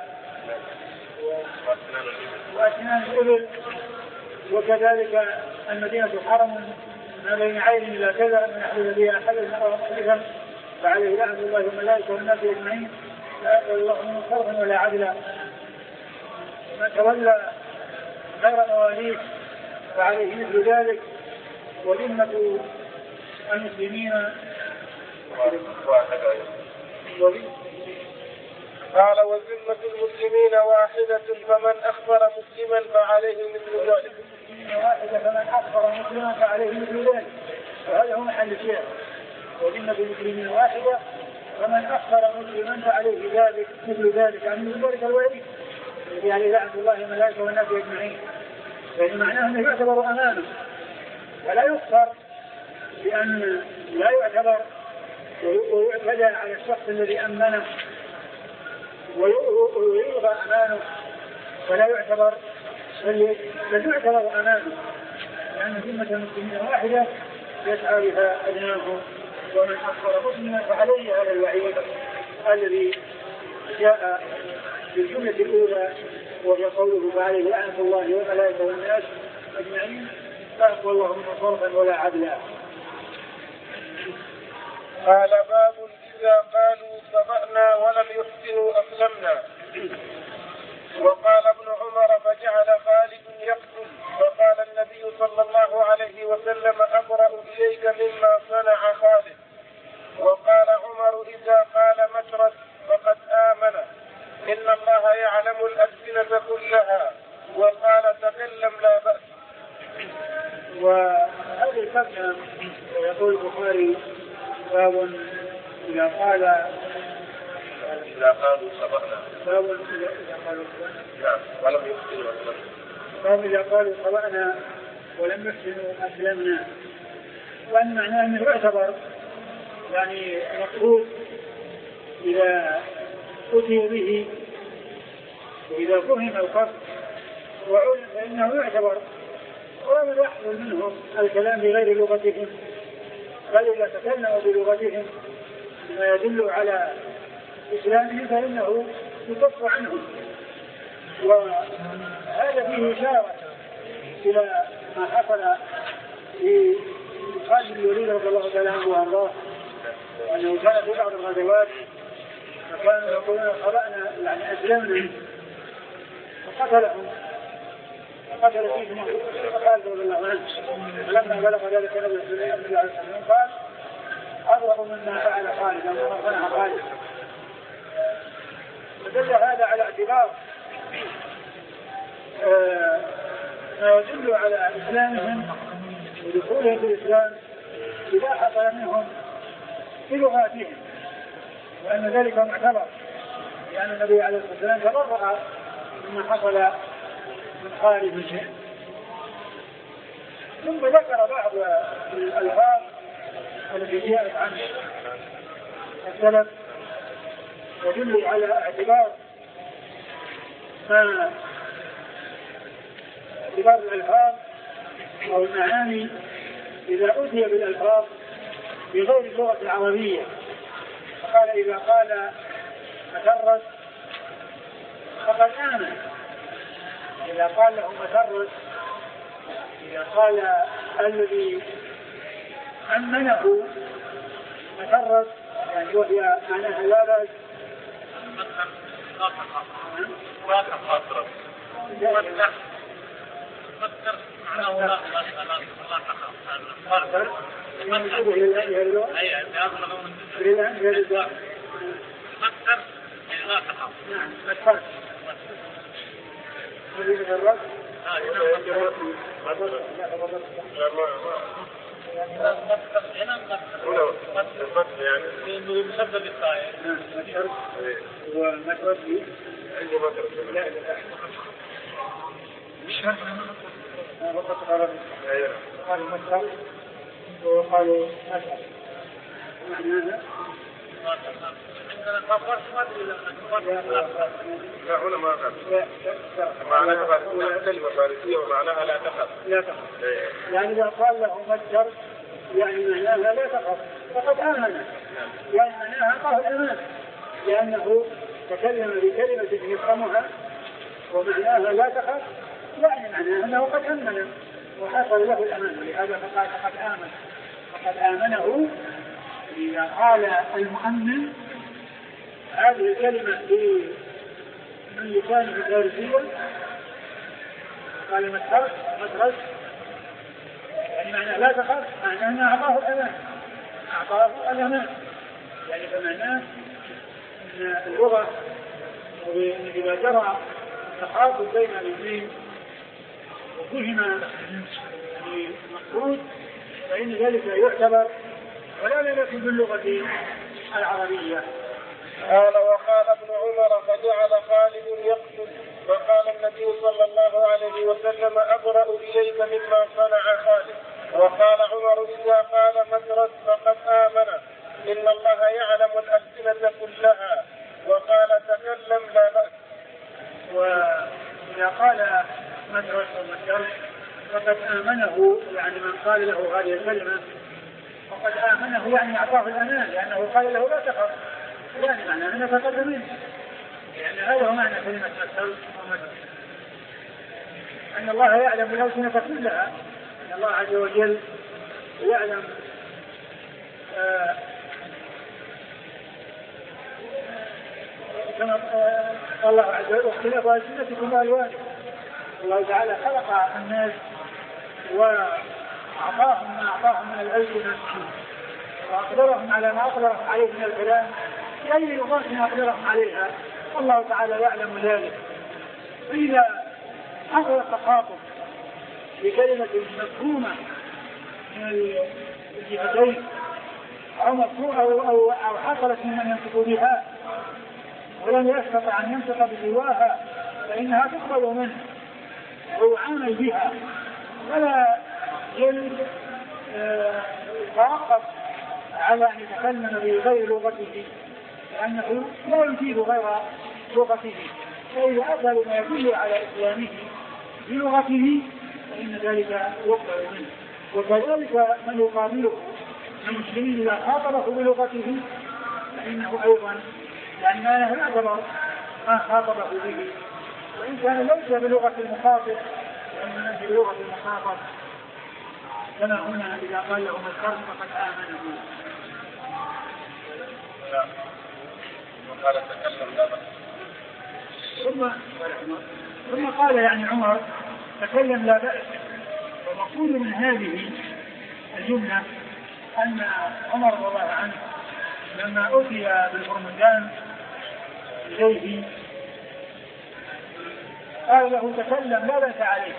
وأسنان الإبل، وكذلك المدينة حرم ما بين عين إلى كذا، من أحدث بها حدثا أو محدثا فعليه لعنة الله والملائكة والناس أجمعين، لا يقبل الله منه صرفا ولا عدلا، من تولى غير مواليه فعليه مثل ذلك، وذمة المسلمين قال وذمة المسلمين واحدة، فمن أخبر مسلما فعليه مثل ذلك. واحدة فمن أخبر مسلما فعليه مثل ذلك، وهذا هو محل الشيء. وذمة المسلمين واحدة، فمن أخبر مسلما فعليه ذلك مثل ذلك، يعني مثل ذلك الوعيد الذي عليه لعنة الله الملائكة والناس أجمعين. يعني معناه أنه يعتبر أمانة ولا يخسر، لأن لا يعتبر ويعتدى على الشخص الذي أمنه ويلغى أمانه، فلا يعتبر بل يعتبر أمانه، لأن ذمة المسلمين واحدة يسعى بها أدناهم، ومن أخبر مسلما فعليه هذا الوعيد الذي جاء بالجملة الأولى، وهي قوله فعليه لعنة الله والملائكة والناس أجمعين، لا يقبل الله منه صرفا ولا عدلا. قال باب إذا قالوا سبأنا ولم يحسنوا أسلمنا. وقال ابن عمر فجعل خالد يقتل، فقال النبي صلى الله عليه وسلم أبرأ إليك مما صنع خالد. وقال عمر إذا قال مترس فقد آمن، إن الله يعلم الألسنة كلها، وقال تكلم لا بأس. وهذه الكلمة يقول البخاري باب إذا قال إذا قالوا سبقنا، باب إذا قالوا نعم ولم يحسنوا أسلمنا، باب إذا قالوا سبقنا ولم يحسنوا أسلمنا. وأن معناه أنه يعتبر يعني مقصود إذا أتي به وإذا فهم القصد وعلم فإنه يعتبر، ولم يحصل منهم الكلام بغير لغتهم، بل إذا تكلموا بلغتهم ما يدل على إسلامهم فإنه يكف عنهم. وهذا فيه إشارة إلى ما حصل في خالد بن الوليد رضي الله تعالى عنه وارضاه، أنه كان في بعض الغزوات فكانوا يقولون خلأنا يعني أسلمنا، فقتلهم فقتل فيهم خالد رضي الله عنه. فلما بلغ ذلك النبي صلى الله عليه وسلم قال أبرأ مما فعل خالد وما صنع خالد. فدل هذا على اعتبار آه ما يدل على إسلامهم ودخولهم في الإسلام إذا حصل منهم في لغاتهم، وأن ذلك معتبر، لأن النبي عليه الصلاة والسلام تبرأ مما حصل من خارج شيء. ثم ذكر بعض الألفاظ التي جاءت عن السلف يدل على اعتبار ما اعتبار الألفاظ أو المعاني إذا أتي بالألفاظ بغير اللغة العربية. فقال إذا قال مسرس فقد آمن، إذا قال له مسرس، إذا قال الذي أمنه مسرس يعني وهي معناها لا بأس لا تخاطر فكر معناه لا لا لا تخاطر فكر لا تخاطر نعم فكر هذه الرد هنا مصدر يعني بمسبب الطائر ومسبب لي عندي مصدر لا مش هذا أنا فقط قال قالوا مسبب وقالوا مسبب معناها عندنا كفر ما أدري لا هنا ما قال معناها كلمة فارسية ومعناها لا تخف لا تخف يعني إذا قال له مصدر يعني معناها لا تخف فقد آمن، يعني معناها أعطاه الأمان لأنه تكلم بكلمة يفهمها ومعناها لا تخف، يعني معناها أنه قد آمن وحصل له الأمان، ولهذا فقال فقد آمن فقد آمنه. إذا قال المؤمن هذه الكلمة من لسان الفارسية قال مترس مترس يعني معناه لا تخف، معناه أنه أعطاه الأمان أعطاه الأمان، يعني فمعناه أن اللغة إذا جرى تخاطب بين الاثنين وفهم يعني مقصود فإن ذلك يعتبر ولا يكن باللغة العربية. قال وقال ابن عمر فجعل خالد يقتل، فقال النبي صلى الله عليه وسلم أبرأ إليك مما صنع خالد. وقال عمر إذا قال مترس فقد آمن، إن الله يعلم الألسنة كلها، وقال تكلم لا بأس. وإذا قال مترس ومترس فقد آمنه، يعني من قال له هذه الكلمة فقد آمنه يعني أعطاه الأمان، لأنه قال له لا تخف، يعني معنى أنه فقد أمن، يعني هذا هو معنى كلمة مترس ومترس، أن الله يعلم الألسنة كلها، أن الله عز وجل يعلم آه كما آه الله عز وجل واختلاف ألسنتكم وألوانكم. الله تعالى خلق الناس وأعطاهم ما أعطاهم من الألسنة وأقدرهم على ما أقدرهم عليه من الكلام بأي لغات أقدرهم عليها، الله تعالى يعلم ذلك. فإذا حصل التخاطب بكلمة مفهومة من الجهتين أو مفهومة أو, أو, أو حصلت ممن ينطق بها ولم يستطع أن ينطق بسواها فإنها تقبل منه ويعامل بها ولا يتوقف آه على أن يتكلم بغير لغته لأنه لا يفيد غير لغته. فإذا أتى بما يدل على إسلامه بلغته فإن ذلك يقبل منه. وكذلك من يقابله المسلمين إذا خاطبه بلغته فإنه أيضا لأن لا يعتبر ما خاطبه به وإن كان ليس بلغة المخاطب وإنما بلغة المخاطب كما هنا إذا قال لهم الكرم فقد آمنوا. قال تكلم لا بأس. ثم ثم قال يعني عمر تكلم لا بأس. ومقصود من هذه الجملة أن عمر رضي الله عنه لما أتي بالهرمزان إليه قال له تكلم لا بأس عليه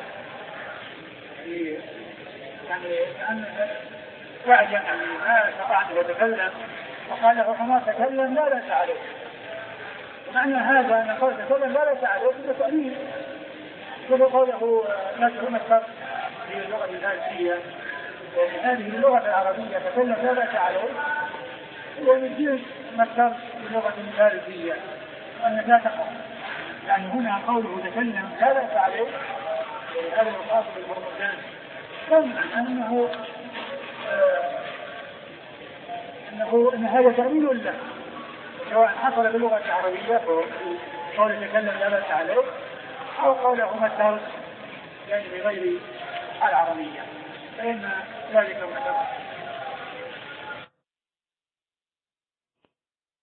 يعني أن بعد يعني ما استطاع أن يتكلم وقال له عمر تكلم لا بأس عليه. معنى هذا أن قال تكلم لا بأس عليه إلا تأمين كما قوله نشر مكتب في اللغة الفارسية يعني هذه اللغة العربية تكلم لا بأس عليه ويجيز مكتب في اللغة الفارسية أن لا تقع يعني هنا قوله تكلم لا بأس عليه هذا الخاص بالهرمزان سمع أنه آه أنه أن هذا تأمين له سواء حصل باللغة العربية قول تكلم لا بأس عليه أو قوله مثل يعني بغير العربية فإن ذلك مثل